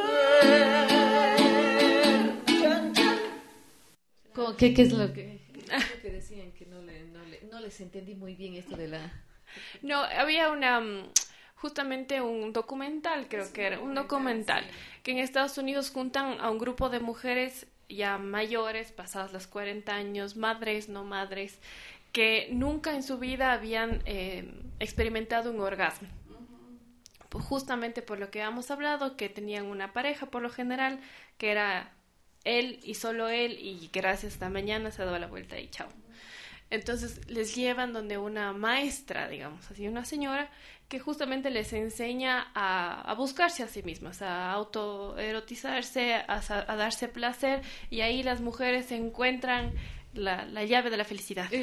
mujer. Chan, chan. ¿Qué, ¿Qué es lo que, lo que decían? Que no, le, no, le, no les entendí muy bien esto de la... No, había una... justamente un documental, creo sí, que era un documental, sí. que en Estados Unidos juntan a un grupo de mujeres ya mayores, pasadas los cuarenta años, madres, no madres, que nunca en su vida habían eh, experimentado un orgasmo. Uh-huh. justamente por lo que hemos hablado, que tenían una pareja por lo general, que era él y solo él, y gracias, hasta mañana se ha dado la vuelta y chao. Entonces les llevan donde una maestra, digamos así, una señora que justamente les enseña a, a buscarse a sí mismas, a autoerotizarse, a, a darse placer, y ahí las mujeres se encuentran la, la llave de la felicidad. Yo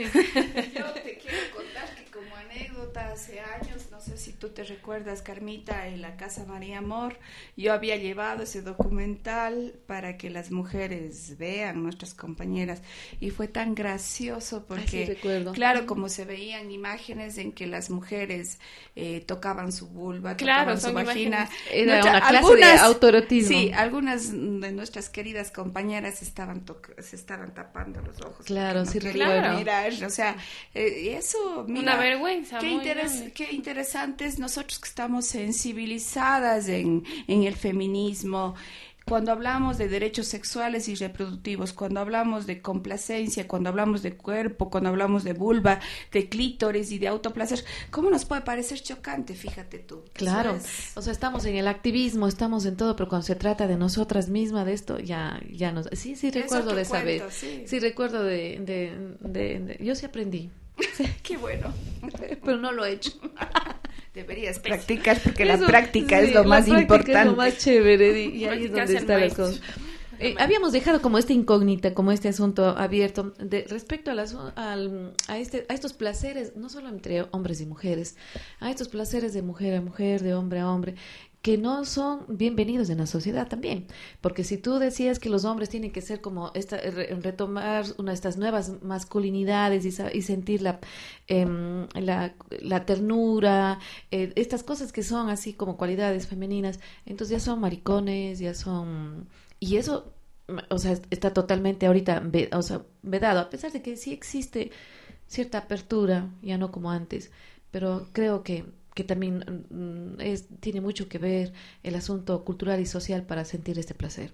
te quiero contar que como anécdota, hace años, no sé si tú te recuerdas, Carmita, en la Casa María Amor, yo había llevado ese documental para que las mujeres vean, nuestras compañeras, y fue tan gracioso porque, sí, recuerdo. Claro, como se veían imágenes en que las mujeres eh, tocaban su vulva, claro, tocaban su vagina. Era Nuestra, una clase algunas, de autoerotismo. Sí, algunas de nuestras queridas compañeras estaban toc- se estaban tapando los ojos. Claro, no sí querían recuerdo. mirar, o sea, eh, eso, mira, una vergüenza qué, muy interes- grande. qué interesante es nosotros que estamos sensibilizadas en, en el feminismo. Cuando hablamos de derechos sexuales y reproductivos, cuando hablamos de complacencia, cuando hablamos de cuerpo, cuando hablamos de vulva, de clítoris y de autoplacer, ¿cómo nos puede parecer chocante? Fíjate tú. Claro, Es... o sea, estamos en el activismo, estamos en todo, pero cuando se trata de nosotras mismas, de esto, ya ya nos... Sí, sí, recuerdo de esa vez. Sí. sí, recuerdo de, de, de, de... Yo sí aprendí. Qué bueno. Pero no lo he hecho. Deberías practicar porque Eso, la práctica sí, es lo la más práctica importante. es lo más chévere, y, y ahí es donde Practicarse está el la maestro. cosa. Eh, habíamos dejado como esta incógnita, como este asunto abierto de respecto a, las, al, a, este, a estos placeres, no solo entre hombres y mujeres, a estos placeres de mujer a mujer, de hombre a hombre, que no son bienvenidos en la sociedad también, porque si tú decías que los hombres tienen que ser como esta, re, retomar una de estas nuevas masculinidades y, y sentir la, eh, la, la ternura, eh, estas cosas que son así como cualidades femeninas, entonces ya son maricones, ya son... Y eso, o sea, está totalmente ahorita ve, o sea, vedado, a pesar de que sí existe cierta apertura, ya no como antes, pero creo que que también es, tiene mucho que ver el asunto cultural y social para sentir este placer.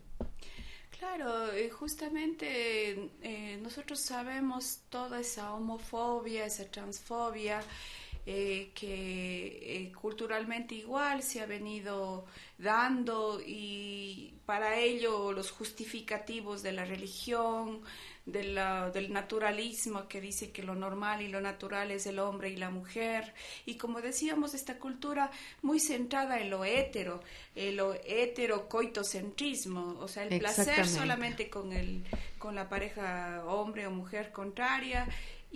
Claro, justamente eh, nosotros sabemos toda esa homofobia, esa transfobia, eh, que eh, culturalmente igual se ha venido dando, y para ello los justificativos de la religión, de la, del naturalismo, que dice que lo normal y lo natural es el hombre y la mujer, y como decíamos, esta cultura muy centrada en lo hétero, en lo heterocoitocentrismo, o sea, el placer solamente con el con la pareja hombre o mujer contraria,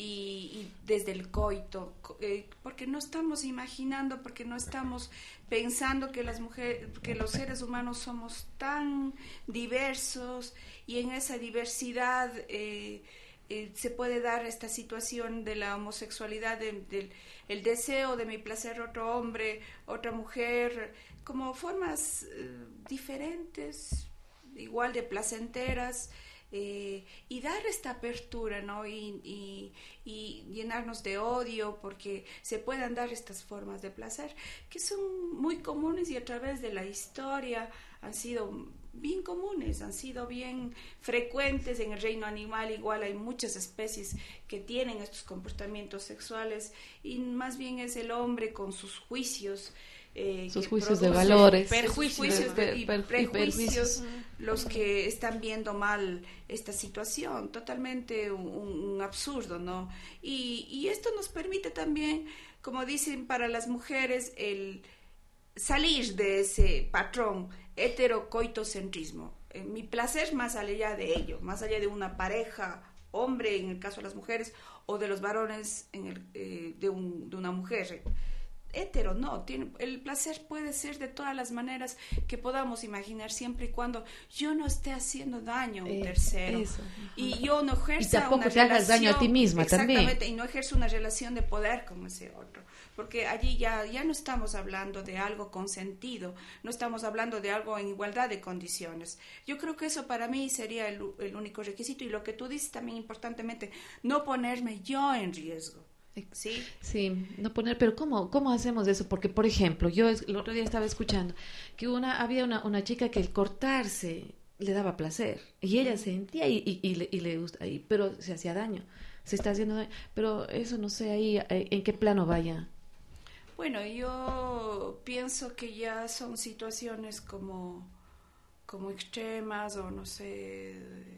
y, y desde el coito, eh, porque no estamos imaginando, porque no estamos pensando que las mujeres, que los seres humanos somos tan diversos, y en esa diversidad eh, eh, se puede dar esta situación de la homosexualidad, de, de, el deseo de mi placer otro hombre, otra mujer, como formas eh, diferentes, igual de placenteras. Eh, y dar esta apertura, ¿no? Y, y, y llenarnos de odio porque se puedan dar estas formas de placer que son muy comunes y a través de la historia han sido bien comunes, han sido bien frecuentes. En el reino animal igual hay muchas especies que tienen estos comportamientos sexuales, y más bien es el hombre con sus juicios, Eh, sus que juicios de producen valores, perjuicios per, y per, prejuicios, los que están viendo mal esta situación, totalmente un, un absurdo, ¿no? Y, y esto nos permite también, como dicen para las mujeres, el salir de ese patrón heterocoitocentrismo. Eh, mi placer más allá de ello, más allá de una pareja hombre, en el caso de las mujeres, o de los varones en el, eh, de, un, de una mujer. Hetero, no, tiene, el placer puede ser de todas las maneras que podamos imaginar, siempre y cuando yo no esté haciendo daño a un eh, tercero, eso. Y yo no ejerza y tampoco una te hagas relación, daño a ti misma exactamente, también, y no ejerce una relación de poder con ese otro, porque allí ya, ya no estamos hablando de algo consentido, no estamos hablando de algo en igualdad de condiciones. Yo creo que eso para mí sería el, el único requisito, y lo que tú dices también importantemente, no ponerme yo en riesgo. Sí, sí, no poner, pero ¿cómo, cómo hacemos eso? Porque, por ejemplo, yo el otro día estaba escuchando que una había una, una chica que el cortarse le daba placer, y ella sentía y, y, y, le, y le gusta, y, pero se hacía daño, se está haciendo daño, pero eso no sé ahí en qué plano vaya. Bueno, yo pienso que ya son situaciones como, como extremas o no sé,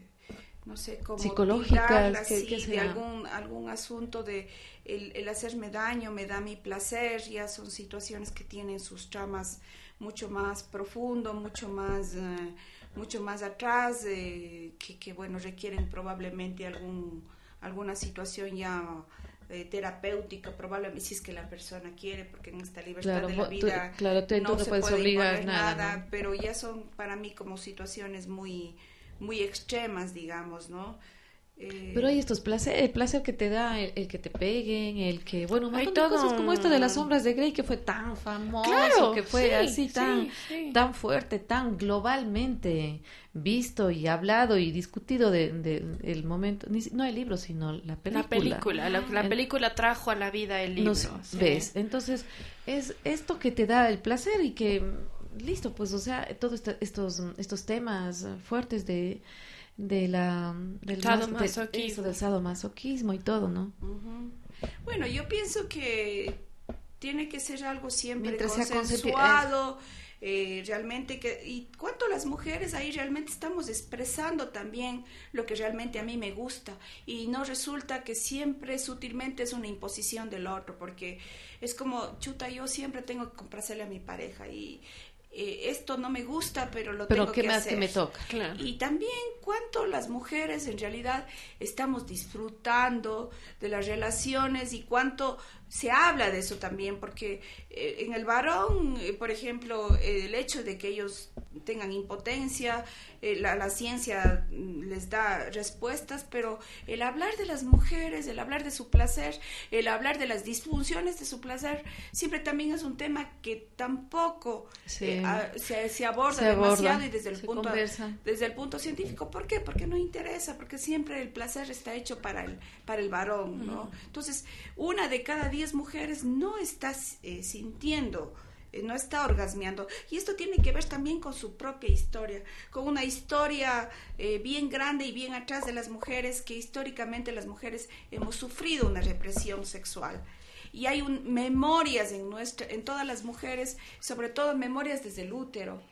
no sé cómo psicológicas, que, que de algún algún asunto de el, el hacerme daño me da mi placer. Ya son situaciones que tienen sus tramas mucho más profundo, mucho más uh, mucho más atrás, eh, que, que bueno requieren probablemente algún alguna situación ya Eh, terapéutica, probablemente si es que la persona quiere, porque en esta libertad claro, de la vida tú, claro, tú, no tú no se puedes puede obligar imponer nada, nada, ¿no? pero ya son para mí como situaciones muy muy extremas, digamos, ¿no? Eh, Pero hay estos placer, el placer que te da el, el que te peguen, el que, bueno, un montón hay de todo cosas como esto de las un- sombras de Grey, que fue tan famoso, Claro, que fue sí, así sí, tan sí. tan fuerte, tan globalmente visto y hablado y discutido de, de el momento, ni si- no el libro, sino la película. La película, la, la En- película trajo a la vida el libro. Nos sí. ves, entonces es esto que te da el placer y que listo, pues, o sea, todos esta- estos estos temas fuertes de de la del Sadomasoquismo. de eso, del sadomasoquismo y todo, ¿no? uh-huh. Bueno, yo pienso que tiene que ser algo siempre Mientras sea consensuado, eh, realmente que y cuánto las mujeres ahí realmente estamos expresando también lo que realmente a mí me gusta, y no resulta que siempre sutilmente es una imposición del otro, porque es como, chuta, yo siempre tengo que complacerle a mi pareja y eh, esto no me gusta, pero lo Pero tengo qué que más hacer. que me toca. Claro. Y también cuánto las mujeres en realidad estamos disfrutando de las relaciones y cuánto se habla de eso también, porque eh, en el varón, eh, por ejemplo, eh, el hecho de que ellos tengan impotencia, eh, la, la ciencia mm, les da respuestas, pero el hablar de las mujeres, el hablar de su placer, el hablar de las disfunciones de su placer, siempre también es un tema que tampoco Sí. eh, a- se, se aborda Se aborda, demasiado y desde el se punto conversa. desde el punto científico. ¿Por qué? Porque no interesa, porque siempre el placer está hecho para el para el varón, ¿no? Uh-huh. Entonces, una de cada diez mujeres no está eh, sintiendo, eh, no está orgasmeando, y esto tiene que ver también con su propia historia, con una historia eh, bien grande y bien atrás de las mujeres, que históricamente las mujeres hemos sufrido una represión sexual. Y hay un, memorias en nuestra, en todas las mujeres, sobre todo memorias desde el útero,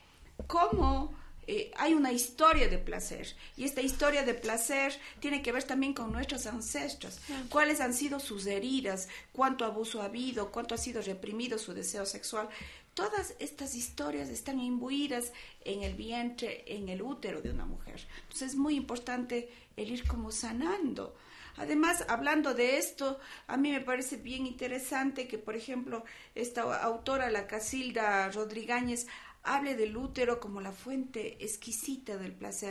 cómo eh, hay una historia de placer, y esta historia de placer tiene que ver también con nuestros ancestros, cuáles han sido sus heridas, cuánto abuso ha habido, cuánto ha sido reprimido su deseo sexual. Todas estas historias están imbuidas en el vientre, en el útero de una mujer. Entonces es muy importante el ir como sanando. Además, hablando de esto, a mí me parece bien interesante que, por ejemplo, esta autora, la Casilda Rodríguez, hable del útero como la fuente exquisita del placer,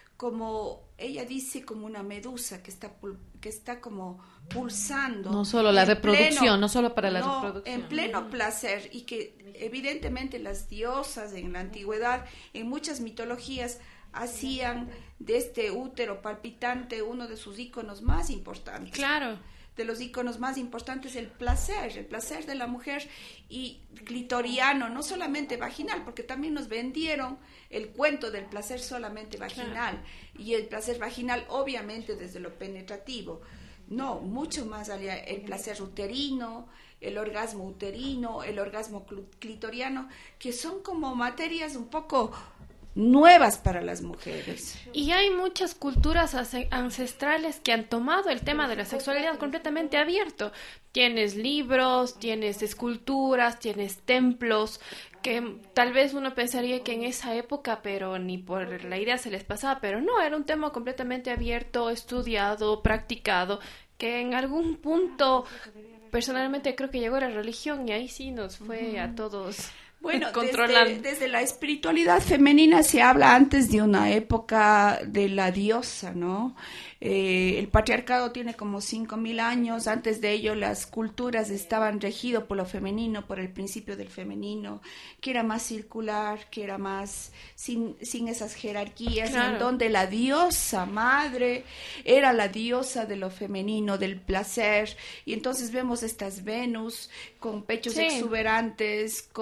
como ella dice, como una medusa que está que está como pulsando. No solo la reproducción, pleno, no solo para la no, reproducción. En pleno placer, y que evidentemente las diosas en la antigüedad, en muchas mitologías, hacían de este útero palpitante uno de sus íconos más importantes. Claro. De los íconos más importantes, el placer, el placer de la mujer, y clitoriano, no solamente vaginal, porque también nos vendieron el cuento del placer solamente vaginal, claro. Y el placer vaginal obviamente desde lo penetrativo. No, mucho más allá, el placer uterino, el orgasmo uterino, el orgasmo clitoriano, que son como materias un poco nuevas para las mujeres. Y hay muchas culturas ancestrales que han tomado el tema de la sexualidad completamente abierto. Tienes libros, tienes esculturas, tienes templos, que tal vez uno pensaría que en esa época, pero ni por la idea se les pasaba, pero no, era un tema completamente abierto, estudiado, practicado, que en algún punto, personalmente creo que llegó la religión y ahí sí nos fue uh-huh. a todos... Bueno, desde, desde la espiritualidad femenina se habla antes de una época de la diosa, ¿no? Eh, el patriarcado tiene como cinco mil años. Antes de ello las culturas estaban regidas por lo femenino, por el principio del femenino, que era más circular, que era más sin, sin esas jerarquías, claro. En donde la diosa madre era la diosa de lo femenino, del placer, y entonces vemos estas Venus con pechos sí. exuberantes, con piernas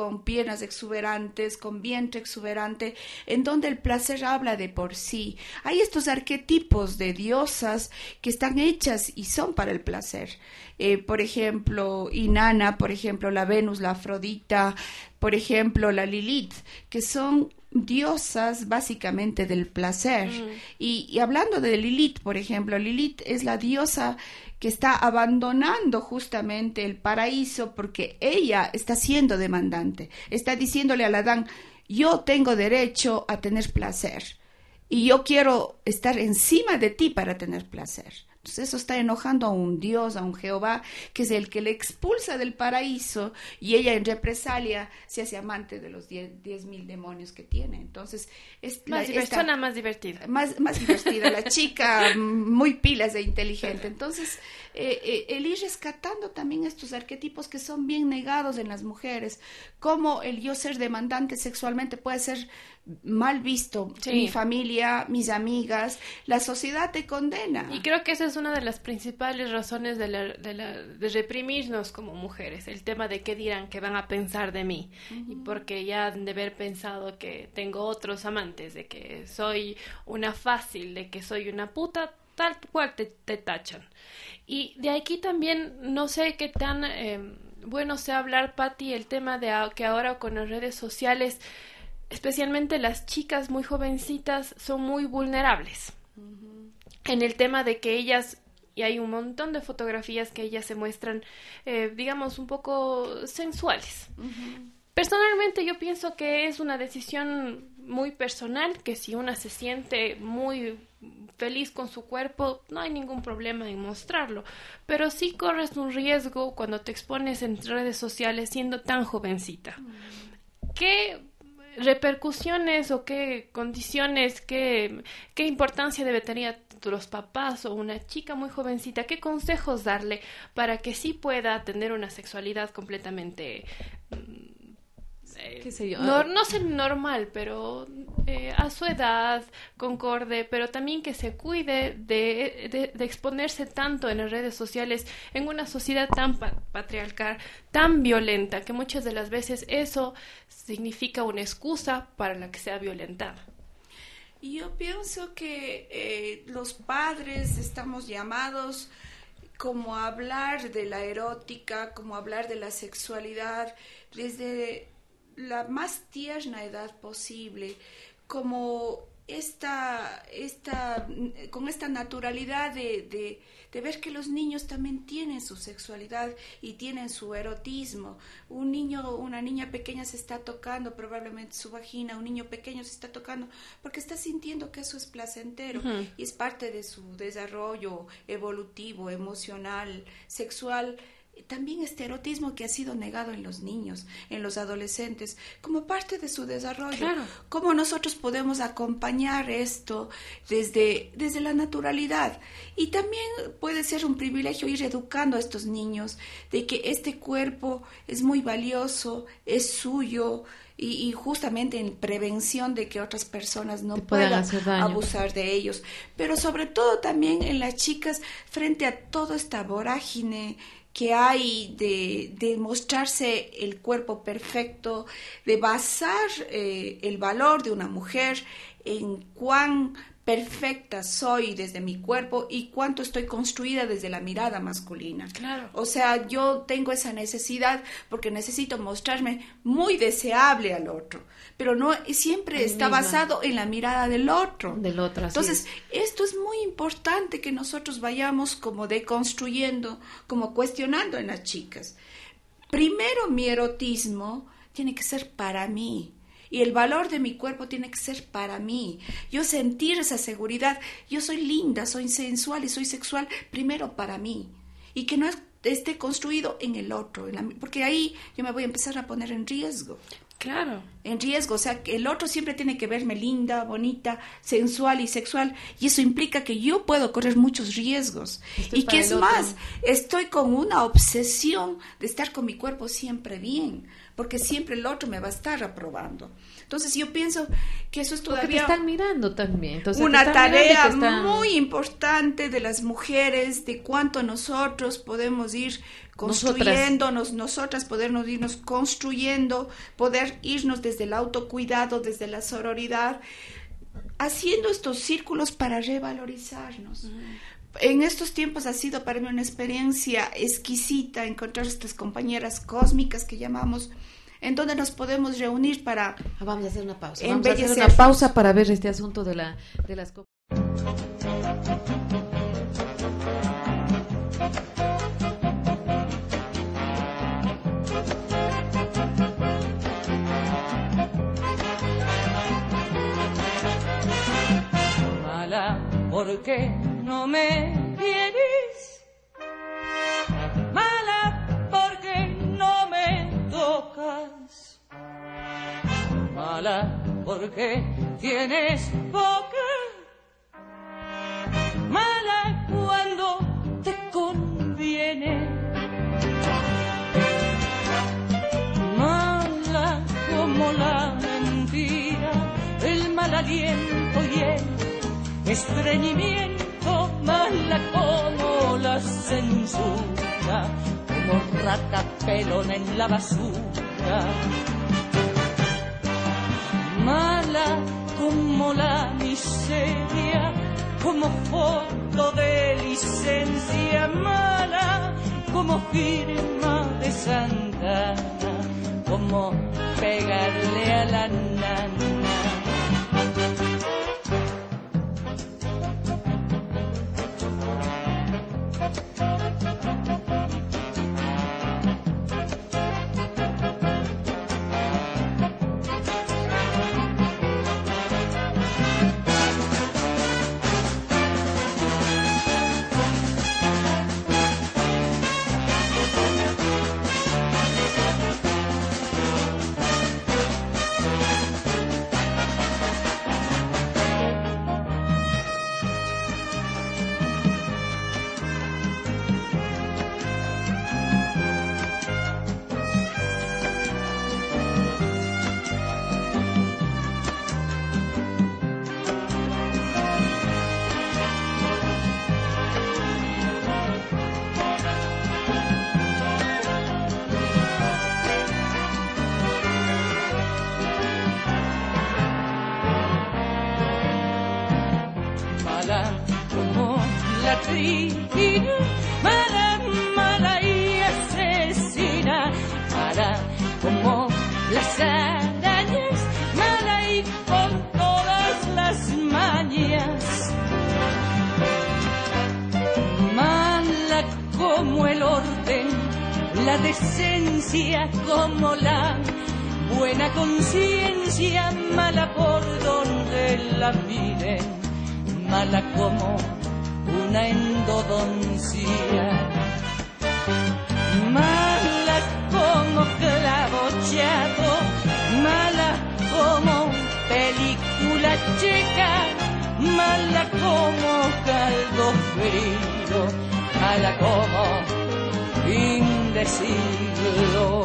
piernas exuberantes, con vientre exuberante, en donde el placer habla de por sí. Hay estos arquetipos de diosas que están hechas y son para el placer. Eh, por ejemplo, Inanna, por ejemplo, la Venus, la Afrodita, por ejemplo, la Lilith, que son diosas básicamente del placer. Mm. Y, y hablando de Lilith, por ejemplo, Lilith es la diosa que está abandonando justamente el paraíso porque ella está siendo demandante. Está diciéndole al Adán, yo tengo derecho a tener placer y yo quiero estar encima de ti para tener placer. Entonces eso está enojando a un Dios, a un Jehová, que es el que le expulsa del paraíso y ella en represalia se hace amante de los diez, diez mil demonios que tiene. Entonces es más la, persona esta, más divertida. Más, más divertida, la chica muy pilas e inteligente. Entonces eh, eh, el ir rescatando también estos arquetipos que son bien negados en las mujeres, como el yo ser demandante sexualmente puede ser mal visto. Sí. Mi familia, mis amigas, la sociedad te condena. Y creo que esa es una de las principales razones de, la, de, la, de reprimirnos como mujeres, el tema de qué dirán, qué van a pensar de mí, uh-huh. Y porque ya han de haber pensado que tengo otros amantes, de que soy una fácil, de que soy una puta, tal cual te, te tachan. Y de aquí también no sé qué tan eh, bueno sea hablar, Patti, el tema de que ahora con las redes sociales, especialmente las chicas muy jovencitas, son muy vulnerables. Uh-huh. En el tema de que ellas, y hay un montón de fotografías que ellas se muestran, eh, digamos, un poco sensuales. Uh-huh. Personalmente yo pienso que es una decisión muy personal, que si una se siente muy feliz con su cuerpo, no hay ningún problema en mostrarlo, pero sí corres un riesgo cuando te expones en redes sociales siendo tan jovencita. Uh-huh. ¿Qué repercusiones o qué condiciones, qué, qué importancia debe tener los papás o una chica muy jovencita, qué consejos darle para que sí pueda tener una sexualidad completamente eh, qué sé yo, no, no sé normal, pero eh, a su edad, concorde, pero también que se cuide de, de, de exponerse tanto en las redes sociales en una sociedad tan pa- patriarcal, tan violenta, que muchas de las veces eso significa una excusa para la que sea violentada. Yo pienso que eh, los padres estamos llamados como a hablar de la erótica, como a hablar de la sexualidad desde la más tierna edad posible, como esta, esta, con esta naturalidad de, de, de ver que los niños también tienen su sexualidad y tienen su erotismo. Un niño, una niña pequeña se está tocando probablemente su vagina, un niño pequeño se está tocando porque está sintiendo que eso es placentero. Uh-huh. Y es parte de su desarrollo evolutivo, emocional, sexual. También este erotismo que ha sido negado en los niños, en los adolescentes, como parte de su desarrollo. Claro. ¿Cómo nosotros podemos acompañar esto desde, desde la naturalidad? Y también puede ser un privilegio ir educando a estos niños de que este cuerpo es muy valioso, es suyo, y, y justamente en prevención de que otras personas no puedan abusar de ellos. Pero sobre todo también en las chicas, frente a toda esta vorágine que hay de, de mostrarse el cuerpo perfecto, de basar eh, el valor de una mujer en cuán perfecta soy desde mi cuerpo y cuánto estoy construida desde la mirada masculina. Claro. O sea, yo tengo esa necesidad porque necesito mostrarme muy deseable al otro, pero no siempre está misma. basado en la mirada del otro. Del otro, así Entonces, es. esto es muy importante que nosotros vayamos como deconstruyendo, como cuestionando en las chicas. Primero, mi erotismo tiene que ser para mí. Y el valor de mi cuerpo tiene que ser para mí. Yo sentir esa seguridad. Yo soy linda, soy sensual y soy sexual primero para mí. Y que no esté construido en el otro. En la, porque ahí yo me voy a empezar a poner en riesgo. Claro. En riesgo. O sea, que el otro siempre tiene que verme linda, bonita, sensual y sexual. Y eso implica que yo puedo correr muchos riesgos. Esto y que es más, estoy con una obsesión de estar con mi cuerpo siempre bien. Porque siempre el otro me va a estar aprobando. Entonces yo pienso que eso es todavía... Porque te están mirando también. Entonces, una tarea están... muy importante de las mujeres, de cuánto nosotros podemos ir construyéndonos, nosotras, podernos irnos construyendo, poder irnos desde el autocuidado, desde la sororidad, haciendo estos círculos para revalorizarnos. Uh-huh. En estos tiempos ha sido para mí una experiencia exquisita encontrar estas compañeras cósmicas que llamamos, en donde nos podemos reunir para... Vamos a hacer una pausa. Vamos a hacer una pausa para ver este asunto de la de las Mala, porque no me quieres. Mala, porque no me tocas. Mala, porque tienes boca. Mala cuando te conviene. Mala como la mentira, el mal aliento y el estreñimiento. Mala como la censura, como rata pelona en la basura. Mala como la miseria, como foto de licencia. Mala como firma de Santana, como pegarle a la nana. Como la trina, mala, mala y asesina. Mala como las arañas, mala y con todas las mañas. Mala como el orden, la decencia, como la buena conciencia. Mala por donde la miren, mala como una endodoncia. Mala como clavochado, mala como película checa. Mala como caldo frío, mala como fin de siglo.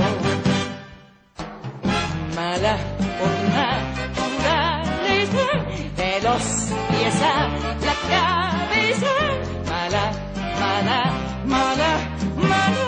Mala por naturaleza, de los pies a la cabeza. Mala, mala, mala, mala.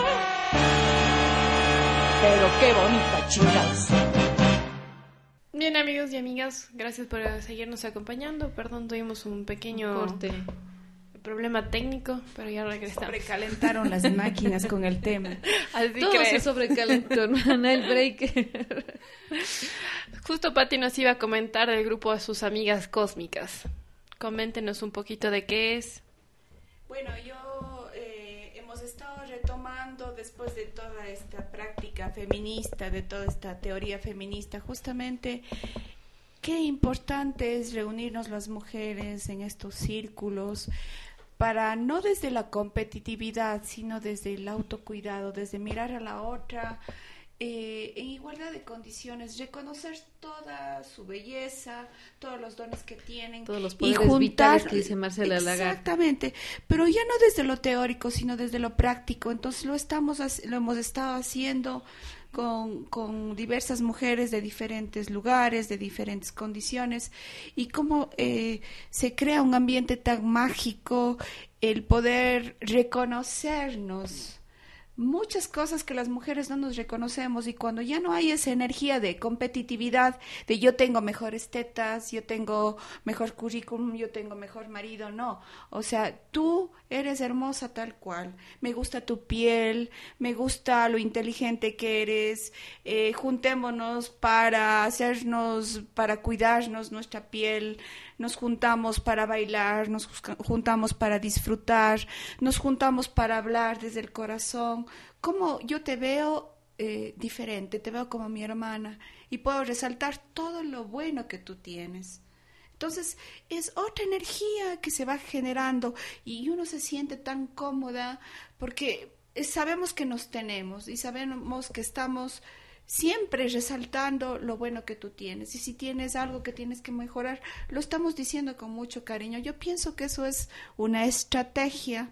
Pero qué bonita, chicas. Bien, amigos y amigas, gracias por seguirnos acompañando. Perdón, tuvimos un pequeño un corte, problema técnico, pero ya regresamos. Sobrecalentaron las máquinas con el tema. Así todo crees. se sobrecalentó, hermana, el break. Justo Pati nos iba a comentar del grupo de sus amigas cósmicas. Coméntenos un poquito de qué es. Bueno, yo eh, hemos estado retomando después de toda esta práctica feminista, de toda esta teoría feminista, justamente qué importante es reunirnos las mujeres en estos círculos para no desde la competitividad, sino desde el autocuidado, desde mirar a la otra eh, en igualdad de condiciones, reconocer toda su belleza, todos los dones que tienen, todos los y poderes juntar, vitales que dice Marcela Lagarde. Exactamente, pero ya no desde lo teórico, sino desde lo práctico. Entonces lo estamos, lo hemos estado haciendo con, con diversas mujeres de diferentes lugares, de diferentes condiciones, y cómo eh, se crea un ambiente tan mágico, el poder reconocernos muchas cosas que las mujeres no nos reconocemos, y cuando ya no hay esa energía de competitividad, de yo tengo mejores tetas, yo tengo mejor currículum, yo tengo mejor marido, no, o sea, tú eres hermosa tal cual, me gusta tu piel, me gusta lo inteligente que eres, eh, juntémonos para hacernos, para cuidarnos nuestra piel, nos juntamos para bailar, nos juntamos para disfrutar, nos juntamos para hablar desde el corazón. Como yo te veo eh, diferente, te veo como mi hermana y puedo resaltar todo lo bueno que tú tienes. Entonces es otra energía que se va generando y uno se siente tan cómoda porque sabemos que nos tenemos y sabemos que estamos siempre resaltando lo bueno que tú tienes, y si tienes algo que tienes que mejorar, lo estamos diciendo con mucho cariño. Yo pienso que eso es una estrategia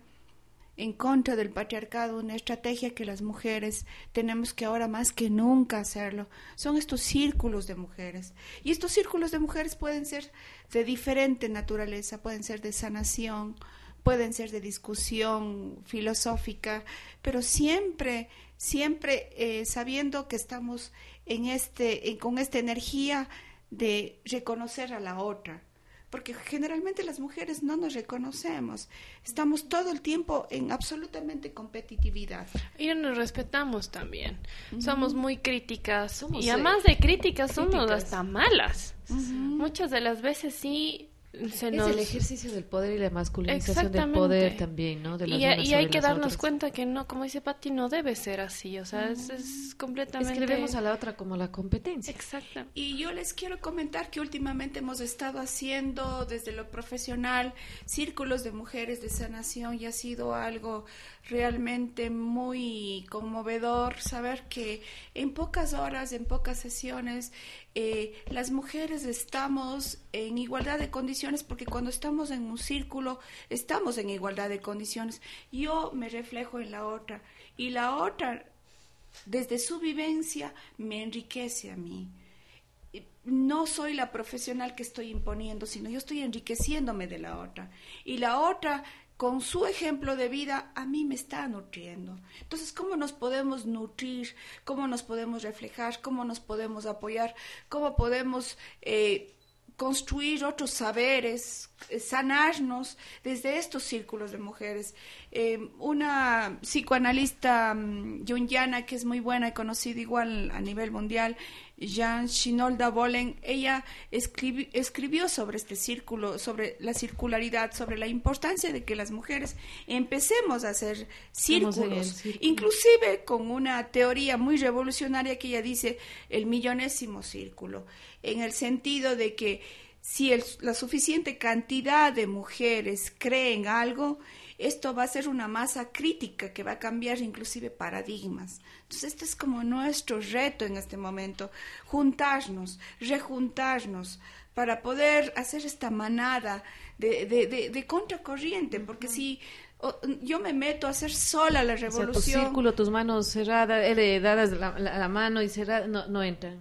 en contra del patriarcado, una estrategia que las mujeres tenemos que ahora más que nunca hacerlo. Son estos círculos de mujeres, y estos círculos de mujeres pueden ser de diferente naturaleza, pueden ser de sanación, pueden ser de discusión filosófica, pero siempre siempre eh, sabiendo que estamos en este, en, con esta energía de reconocer a la otra, porque generalmente las mujeres no nos reconocemos, estamos todo el tiempo en absolutamente competitividad. Y no nos respetamos también, uh-huh. somos muy críticas, somos, y además eh, de críticas somos críticas. hasta malas, Uh-huh. muchas de las veces sí. Se es nos... el ejercicio del poder y la masculinización del poder también, ¿no? De las y, unas y hay sobre que las darnos otras. cuenta que no, como dice Pati, no debe ser así, o sea, es, es completamente... Es que le vemos a la otra como la competencia. Exacto. Y yo les quiero comentar que últimamente hemos estado haciendo desde lo profesional círculos de mujeres de sanación, y ha sido algo realmente muy conmovedor saber que en pocas horas, en pocas sesiones, eh, las mujeres estamos en igualdad de condiciones, porque cuando estamos en un círculo estamos en igualdad de condiciones. Yo me reflejo en la otra y la otra desde su vivencia me enriquece a mí. No soy la profesional que estoy imponiendo, sino yo estoy enriqueciéndome de la otra, y la otra con su ejemplo de vida a mí me está nutriendo. Entonces, ¿cómo nos podemos nutrir? ¿Cómo nos podemos reflejar? ¿Cómo nos podemos apoyar? ¿Cómo podemos eh, construir otros saberes, eh, sanarnos desde estos círculos de mujeres? Eh, una psicoanalista um, junguiana que es muy buena y conocida igual a nivel mundial, Jean Shinolda Bolen, ella escribi- escribió sobre este círculo, sobre la circularidad, sobre la importancia de que las mujeres empecemos a hacer círculos, círculo. Inclusive con una teoría muy revolucionaria que ella dice el millonésimo círculo, en el sentido de que si el, la suficiente cantidad de mujeres creen algo, esto va a ser una masa crítica que va a cambiar inclusive paradigmas. Entonces, este es como nuestro reto en este momento, juntarnos, rejuntarnos, para poder hacer esta manada de, de, de, de contracorriente, porque si o, yo me meto a hacer sola la revolución... O sea, tu círculo, tus manos cerradas, eh, dadas la, la, la mano y cerrada, no, no entran.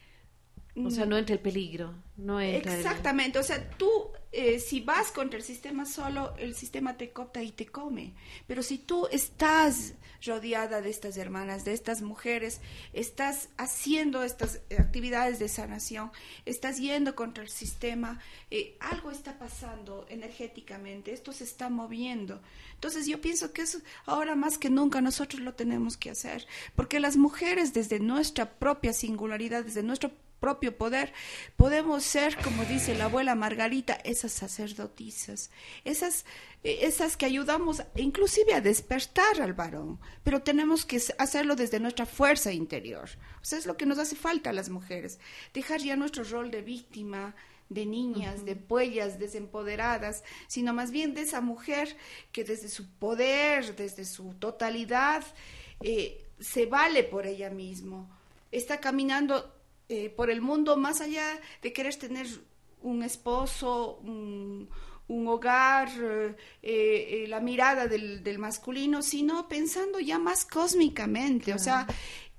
O sea, no entra el peligro, no entra Exactamente, el... o sea, tú eh, si vas contra el sistema solo, el sistema te copta y te come, pero si tú estás rodeada de estas hermanas, de estas mujeres, estás haciendo estas actividades de sanación, estás yendo contra el sistema, eh, algo está pasando energéticamente, esto se está moviendo. Entonces yo pienso que eso ahora más que nunca nosotros lo tenemos que hacer, porque las mujeres desde nuestra propia singularidad, desde nuestro propio poder, podemos ser, como dice la abuela Margarita, esas sacerdotisas, esas, esas que ayudamos inclusive a despertar al varón, pero tenemos que hacerlo desde nuestra fuerza interior. O sea, es lo que nos hace falta a las mujeres, dejar ya nuestro rol de víctima, de niñas, uh-huh. de puellas desempoderadas, sino más bien de esa mujer que desde su poder, desde su totalidad, eh, se vale por ella misma, está caminando Eh, por el mundo más allá de querer tener un esposo, un, un hogar, eh, eh, la mirada del, del masculino, sino pensando ya más cósmicamente, claro. O sea,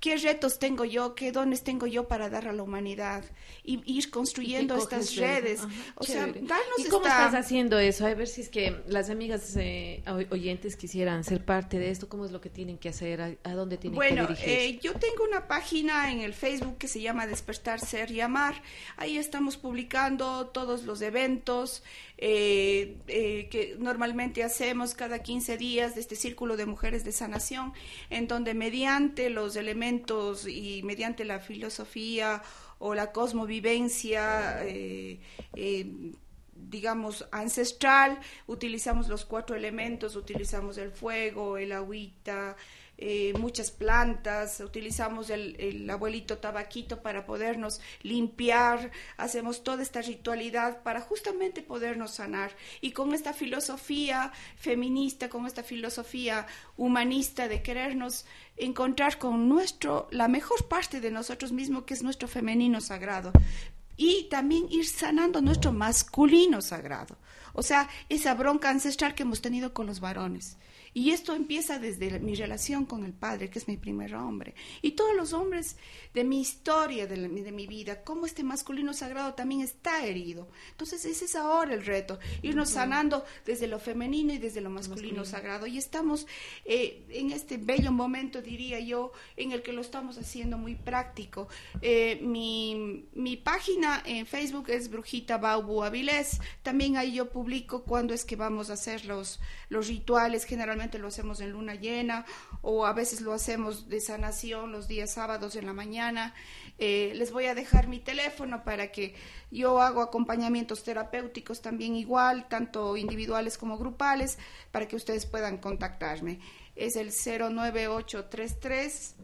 ¿qué retos tengo yo? ¿Qué dones tengo yo para dar a la humanidad? Y ir construyendo estas redes. Ajá, o chévere. sea, darnos ¿Y cómo esta... estás haciendo eso? A ver si es que las amigas eh, oyentes quisieran ser parte de esto. ¿Cómo es lo que tienen que hacer? ¿A, a dónde tienen bueno, que dirigirse? Eh, yo tengo una página en el Facebook que se llama Despertar, Ser y Amar. Ahí estamos publicando todos los eventos eh, eh, que normalmente hacemos cada quince días de este Círculo de Mujeres de Sanación, en donde mediante los elementos y mediante la filosofía o la cosmovivencia eh, eh, digamos ancestral, utilizamos los cuatro elementos, utilizamos el fuego, el agüita, eh, muchas plantas, utilizamos el, el abuelito tabaquito para podernos limpiar, hacemos toda esta ritualidad para justamente podernos sanar, y con esta filosofía feminista, con esta filosofía humanista de querernos encontrar con nuestro, la mejor parte de nosotros mismos, que es nuestro femenino sagrado, y también ir sanando nuestro masculino sagrado, o sea, esa bronca ancestral que hemos tenido con los varones. Y esto empieza desde mi relación con el padre, que es mi primer hombre, y todos los hombres de mi historia, de, la, de mi vida, cómo este masculino sagrado también está herido. Entonces ese es ahora el reto, irnos sanando desde lo femenino y desde lo masculino, masculino. sagrado. Y estamos eh, en este bello momento, diría yo, en el que lo estamos haciendo muy práctico. Eh, mi, mi página en Facebook es Brujita Baubu Avilés. También ahí yo publico cuándo es que vamos a hacer los, los rituales. Generalmente lo hacemos en luna llena, o a veces lo hacemos de sanación los días sábados en la mañana. Eh, les voy a dejar mi teléfono para que yo hago acompañamientos terapéuticos también igual, tanto individuales como grupales, para que ustedes puedan contactarme. Es el cero nueve ocho tres tres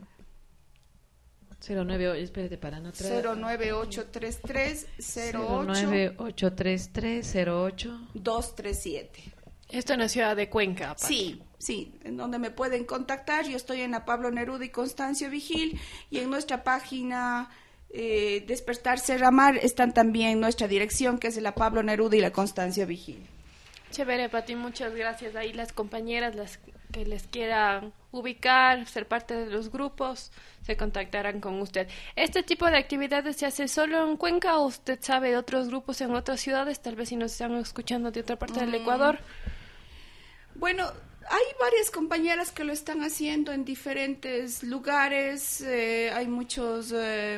cero nueve, espérate para anotar. cero nueve ocho tres tres cero ocho cero nueve ocho tres tres cero ocho dos tres siete. Esto en la ciudad de Cuenca, Pati. Sí, sí, en donde me pueden contactar. Yo estoy en la Pablo Neruda y Constancio Vigil, y en nuestra página eh, Despertar, Ser, Amar están también nuestra dirección, que es la Pablo Neruda y la Constancio Vigil. Chévere, Pati, muchas gracias. Ahí las compañeras, las que les quieran ubicar, ser parte de los grupos, se contactarán con usted. ¿Este tipo de actividades se hace solo en Cuenca, o usted sabe de otros grupos en otras ciudades, tal vez si nos están escuchando de otra parte mm. del Ecuador? Bueno, hay varias compañeras que lo están haciendo en diferentes lugares, eh, hay muchos... Eh,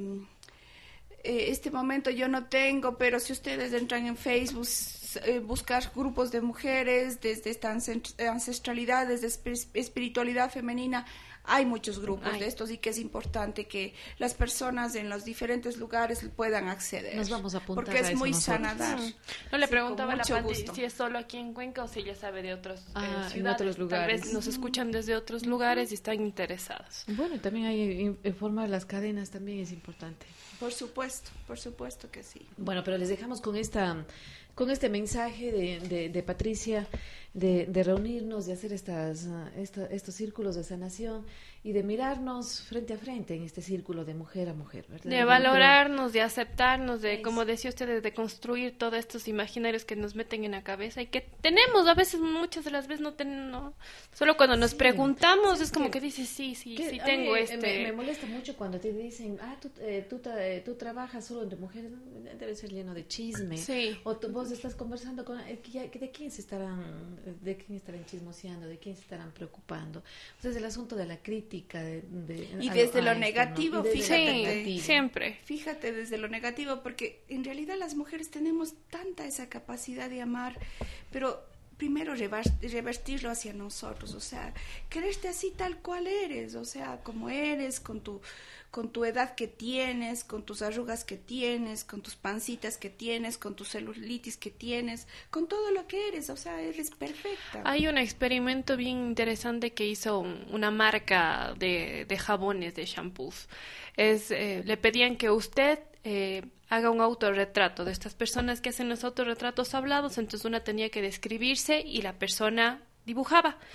eh, este momento yo no tengo, pero si ustedes entran en Facebook, eh, buscar grupos de mujeres desde esta ancestralidad, desde espiritualidad femenina, hay muchos grupos Ay. de estos, y que es importante que las personas en los diferentes lugares puedan acceder. Nos vamos a apuntar porque a es eso muy nosotros. sanador. Mm. No le sí, preguntaba a la Pati gusto. si es solo aquí en Cuenca o si ella sabe de otras ah, eh, ciudades. En otros lugares. Tal vez nos escuchan desde otros lugares y están interesados. Bueno, también hay informar las cadenas, también es importante. Por supuesto, por supuesto que sí. Bueno, pero les dejamos con esta con este mensaje de, de, de Patricia, de, de reunirnos, de hacer estas, esta, estos círculos de sanación y de mirarnos frente a frente en este círculo de mujer a mujer, ¿verdad? De valorarnos, de aceptarnos, de, como decía usted, de construir todos estos imaginarios que nos meten en la cabeza y que tenemos, a veces, muchas de las veces no tenemos, no. Solo cuando nos sí, preguntamos es como que, que dices, sí, sí, sí tengo mí, este... Me, me molesta mucho cuando te dicen, ah, tú, eh, tú, eh, tú trabajas solo entre mujeres, debe ser lleno de chisme. Sí. O tú, vos estás conversando con... Eh, ¿de quién se estarán, de quién estarán chismoseando, de quién se estarán preocupando? O sea, es el asunto de la crítica. De, de, y desde lo esto, negativo, ¿no? desde fíjate, sí, negativo. siempre. Fíjate desde lo negativo, porque en realidad las mujeres tenemos tanta esa capacidad de amar, pero primero revertirlo hacia nosotros, o sea, quererte así tal cual eres, o sea, como eres, con tu con tu edad que tienes, con tus arrugas que tienes, con tus pancitas que tienes, con tu celulitis que tienes, con todo lo que eres, o sea, eres perfecta. Hay un experimento bien interesante que hizo un, una marca de, de jabones, de shampoos. Es, eh, le pedían que usted eh, haga un autorretrato de estas personas que hacen los autorretratos hablados, entonces una tenía que describirse y la persona dibujaba.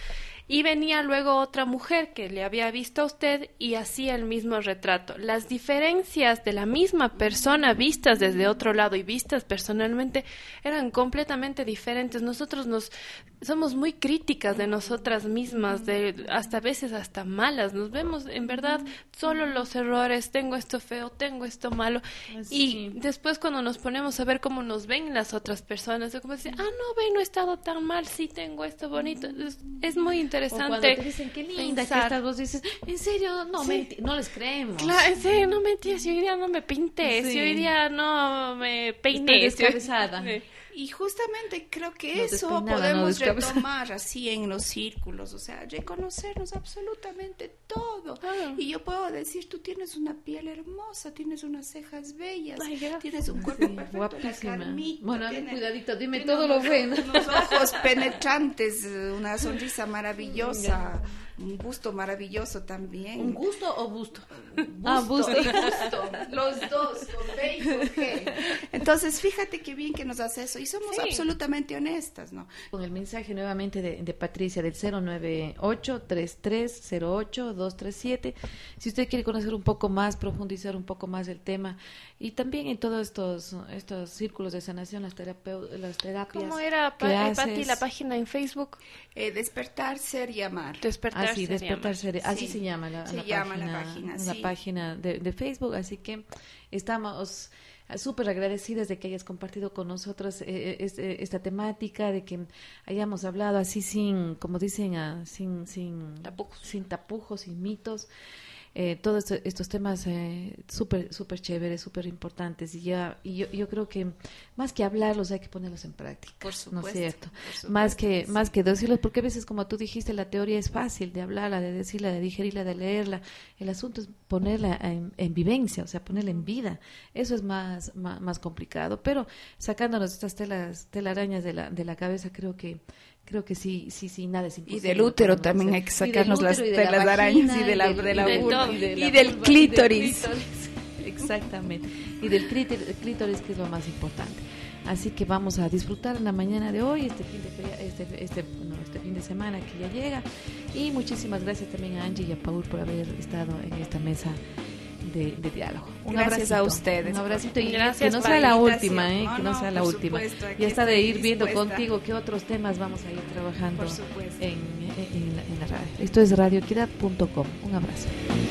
y venía luego otra mujer que le había visto a usted y hacía el mismo retrato. Las diferencias de la misma persona vistas desde otro lado y vistas personalmente eran completamente diferentes. Nosotros nos somos muy críticas de nosotras mismas, de hasta a veces hasta malas. Nos vemos en verdad solo los errores, tengo esto feo, tengo esto malo, sí. Y después cuando nos ponemos a ver cómo nos ven las otras personas, es como decir, ah, no, ve, no he estado tan mal, sí tengo esto bonito. Es, es muy interesante. O cuando te dicen, qué linda que estás, vos dices, en serio, no, sí. menti- no les creemos. Claro, en serio, no mentías, si hoy día no me pinté, sí. si hoy día no me peiné. Estoy descabezada. Sí. Y justamente creo que no eso podemos no retomar así en los círculos, o sea, reconocernos absolutamente todo. Ah. Y yo puedo decir, tú tienes una piel hermosa, tienes unas cejas bellas, Ay, tienes un cuerpo sí, perfecto, guapísima. La carmita, bueno, tiene, cuidadito, dime todo lo bueno. Unos ojos penetrantes, una sonrisa maravillosa. Un gusto maravilloso también. ¿Un gusto o busto? Busto ah, busto. Y gusto. Los dos, con B y con G. Entonces, fíjate qué bien que nos hace eso. Y somos sí. absolutamente honestas, ¿no? Con el mensaje nuevamente de, de Patricia del cero nueve ocho, tres tres cero ocho, dos tres siete. Si usted quiere conocer un poco más, profundizar un poco más el tema. Y también en todos estos estos círculos de sanación, las, terapeu- las terapias. ¿Cómo era, pa- Pati, la página en Facebook? Eh, despertar, ser y amar. Despertar. Así, despertar ser, así sí, se llama la, se la llama página, la página, la sí. página de, de Facebook, así que estamos súper agradecidas de que hayas compartido con nosotros eh, este, esta temática, de que hayamos hablado así sin, como dicen, uh, sin, sin, tapujos. sin tapujos, sin mitos. Eh, todos estos, estos temas eh, súper súper chéveres, súper importantes y ya y yo, yo creo que más que hablarlos hay que ponerlos en práctica, por supuesto, ¿no es cierto? supuesto, Más que sí. más que decirlos, porque a veces como tú dijiste la teoría es fácil de hablarla, de decirla, de digerirla, de leerla. El asunto es ponerla en, en vivencia, o sea, ponerla en vida. Eso es más más, más complicado, pero sacándonos estas telas telarañas de la de la cabeza creo que Creo que sí, sí, sí, nada es imposible. Y del útero también hacer. Hay que sacarnos las telas arañas y de la, de la vulva, y, de la y del vulva, clítoris. Y del clítoris. Exactamente. Y del clítoris, que es lo más importante. Así que vamos a disfrutar en la mañana de hoy, este fin de, este, este, no, este fin de semana que ya llega. Y muchísimas gracias también a Angie y a Paul por haber estado en esta mesa de, de diálogo. Un gracias abracito, a ustedes. Un abracito y gracias que no sea la última, ¿eh? No, que no, no sea la última. Ya está de ir viendo dispuesta. Contigo qué otros temas vamos a ir trabajando en, en, en, la, en la radio. Esto es radio equidad punto com. Un abrazo.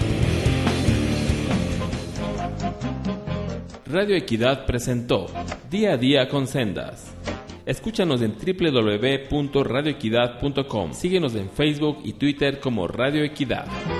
Radio Equidad presentó Día a Día con Sendas. Escúchanos en doble u doble u doble u punto radio equidad punto com. Síguenos en Facebook y Twitter como Radio Equidad.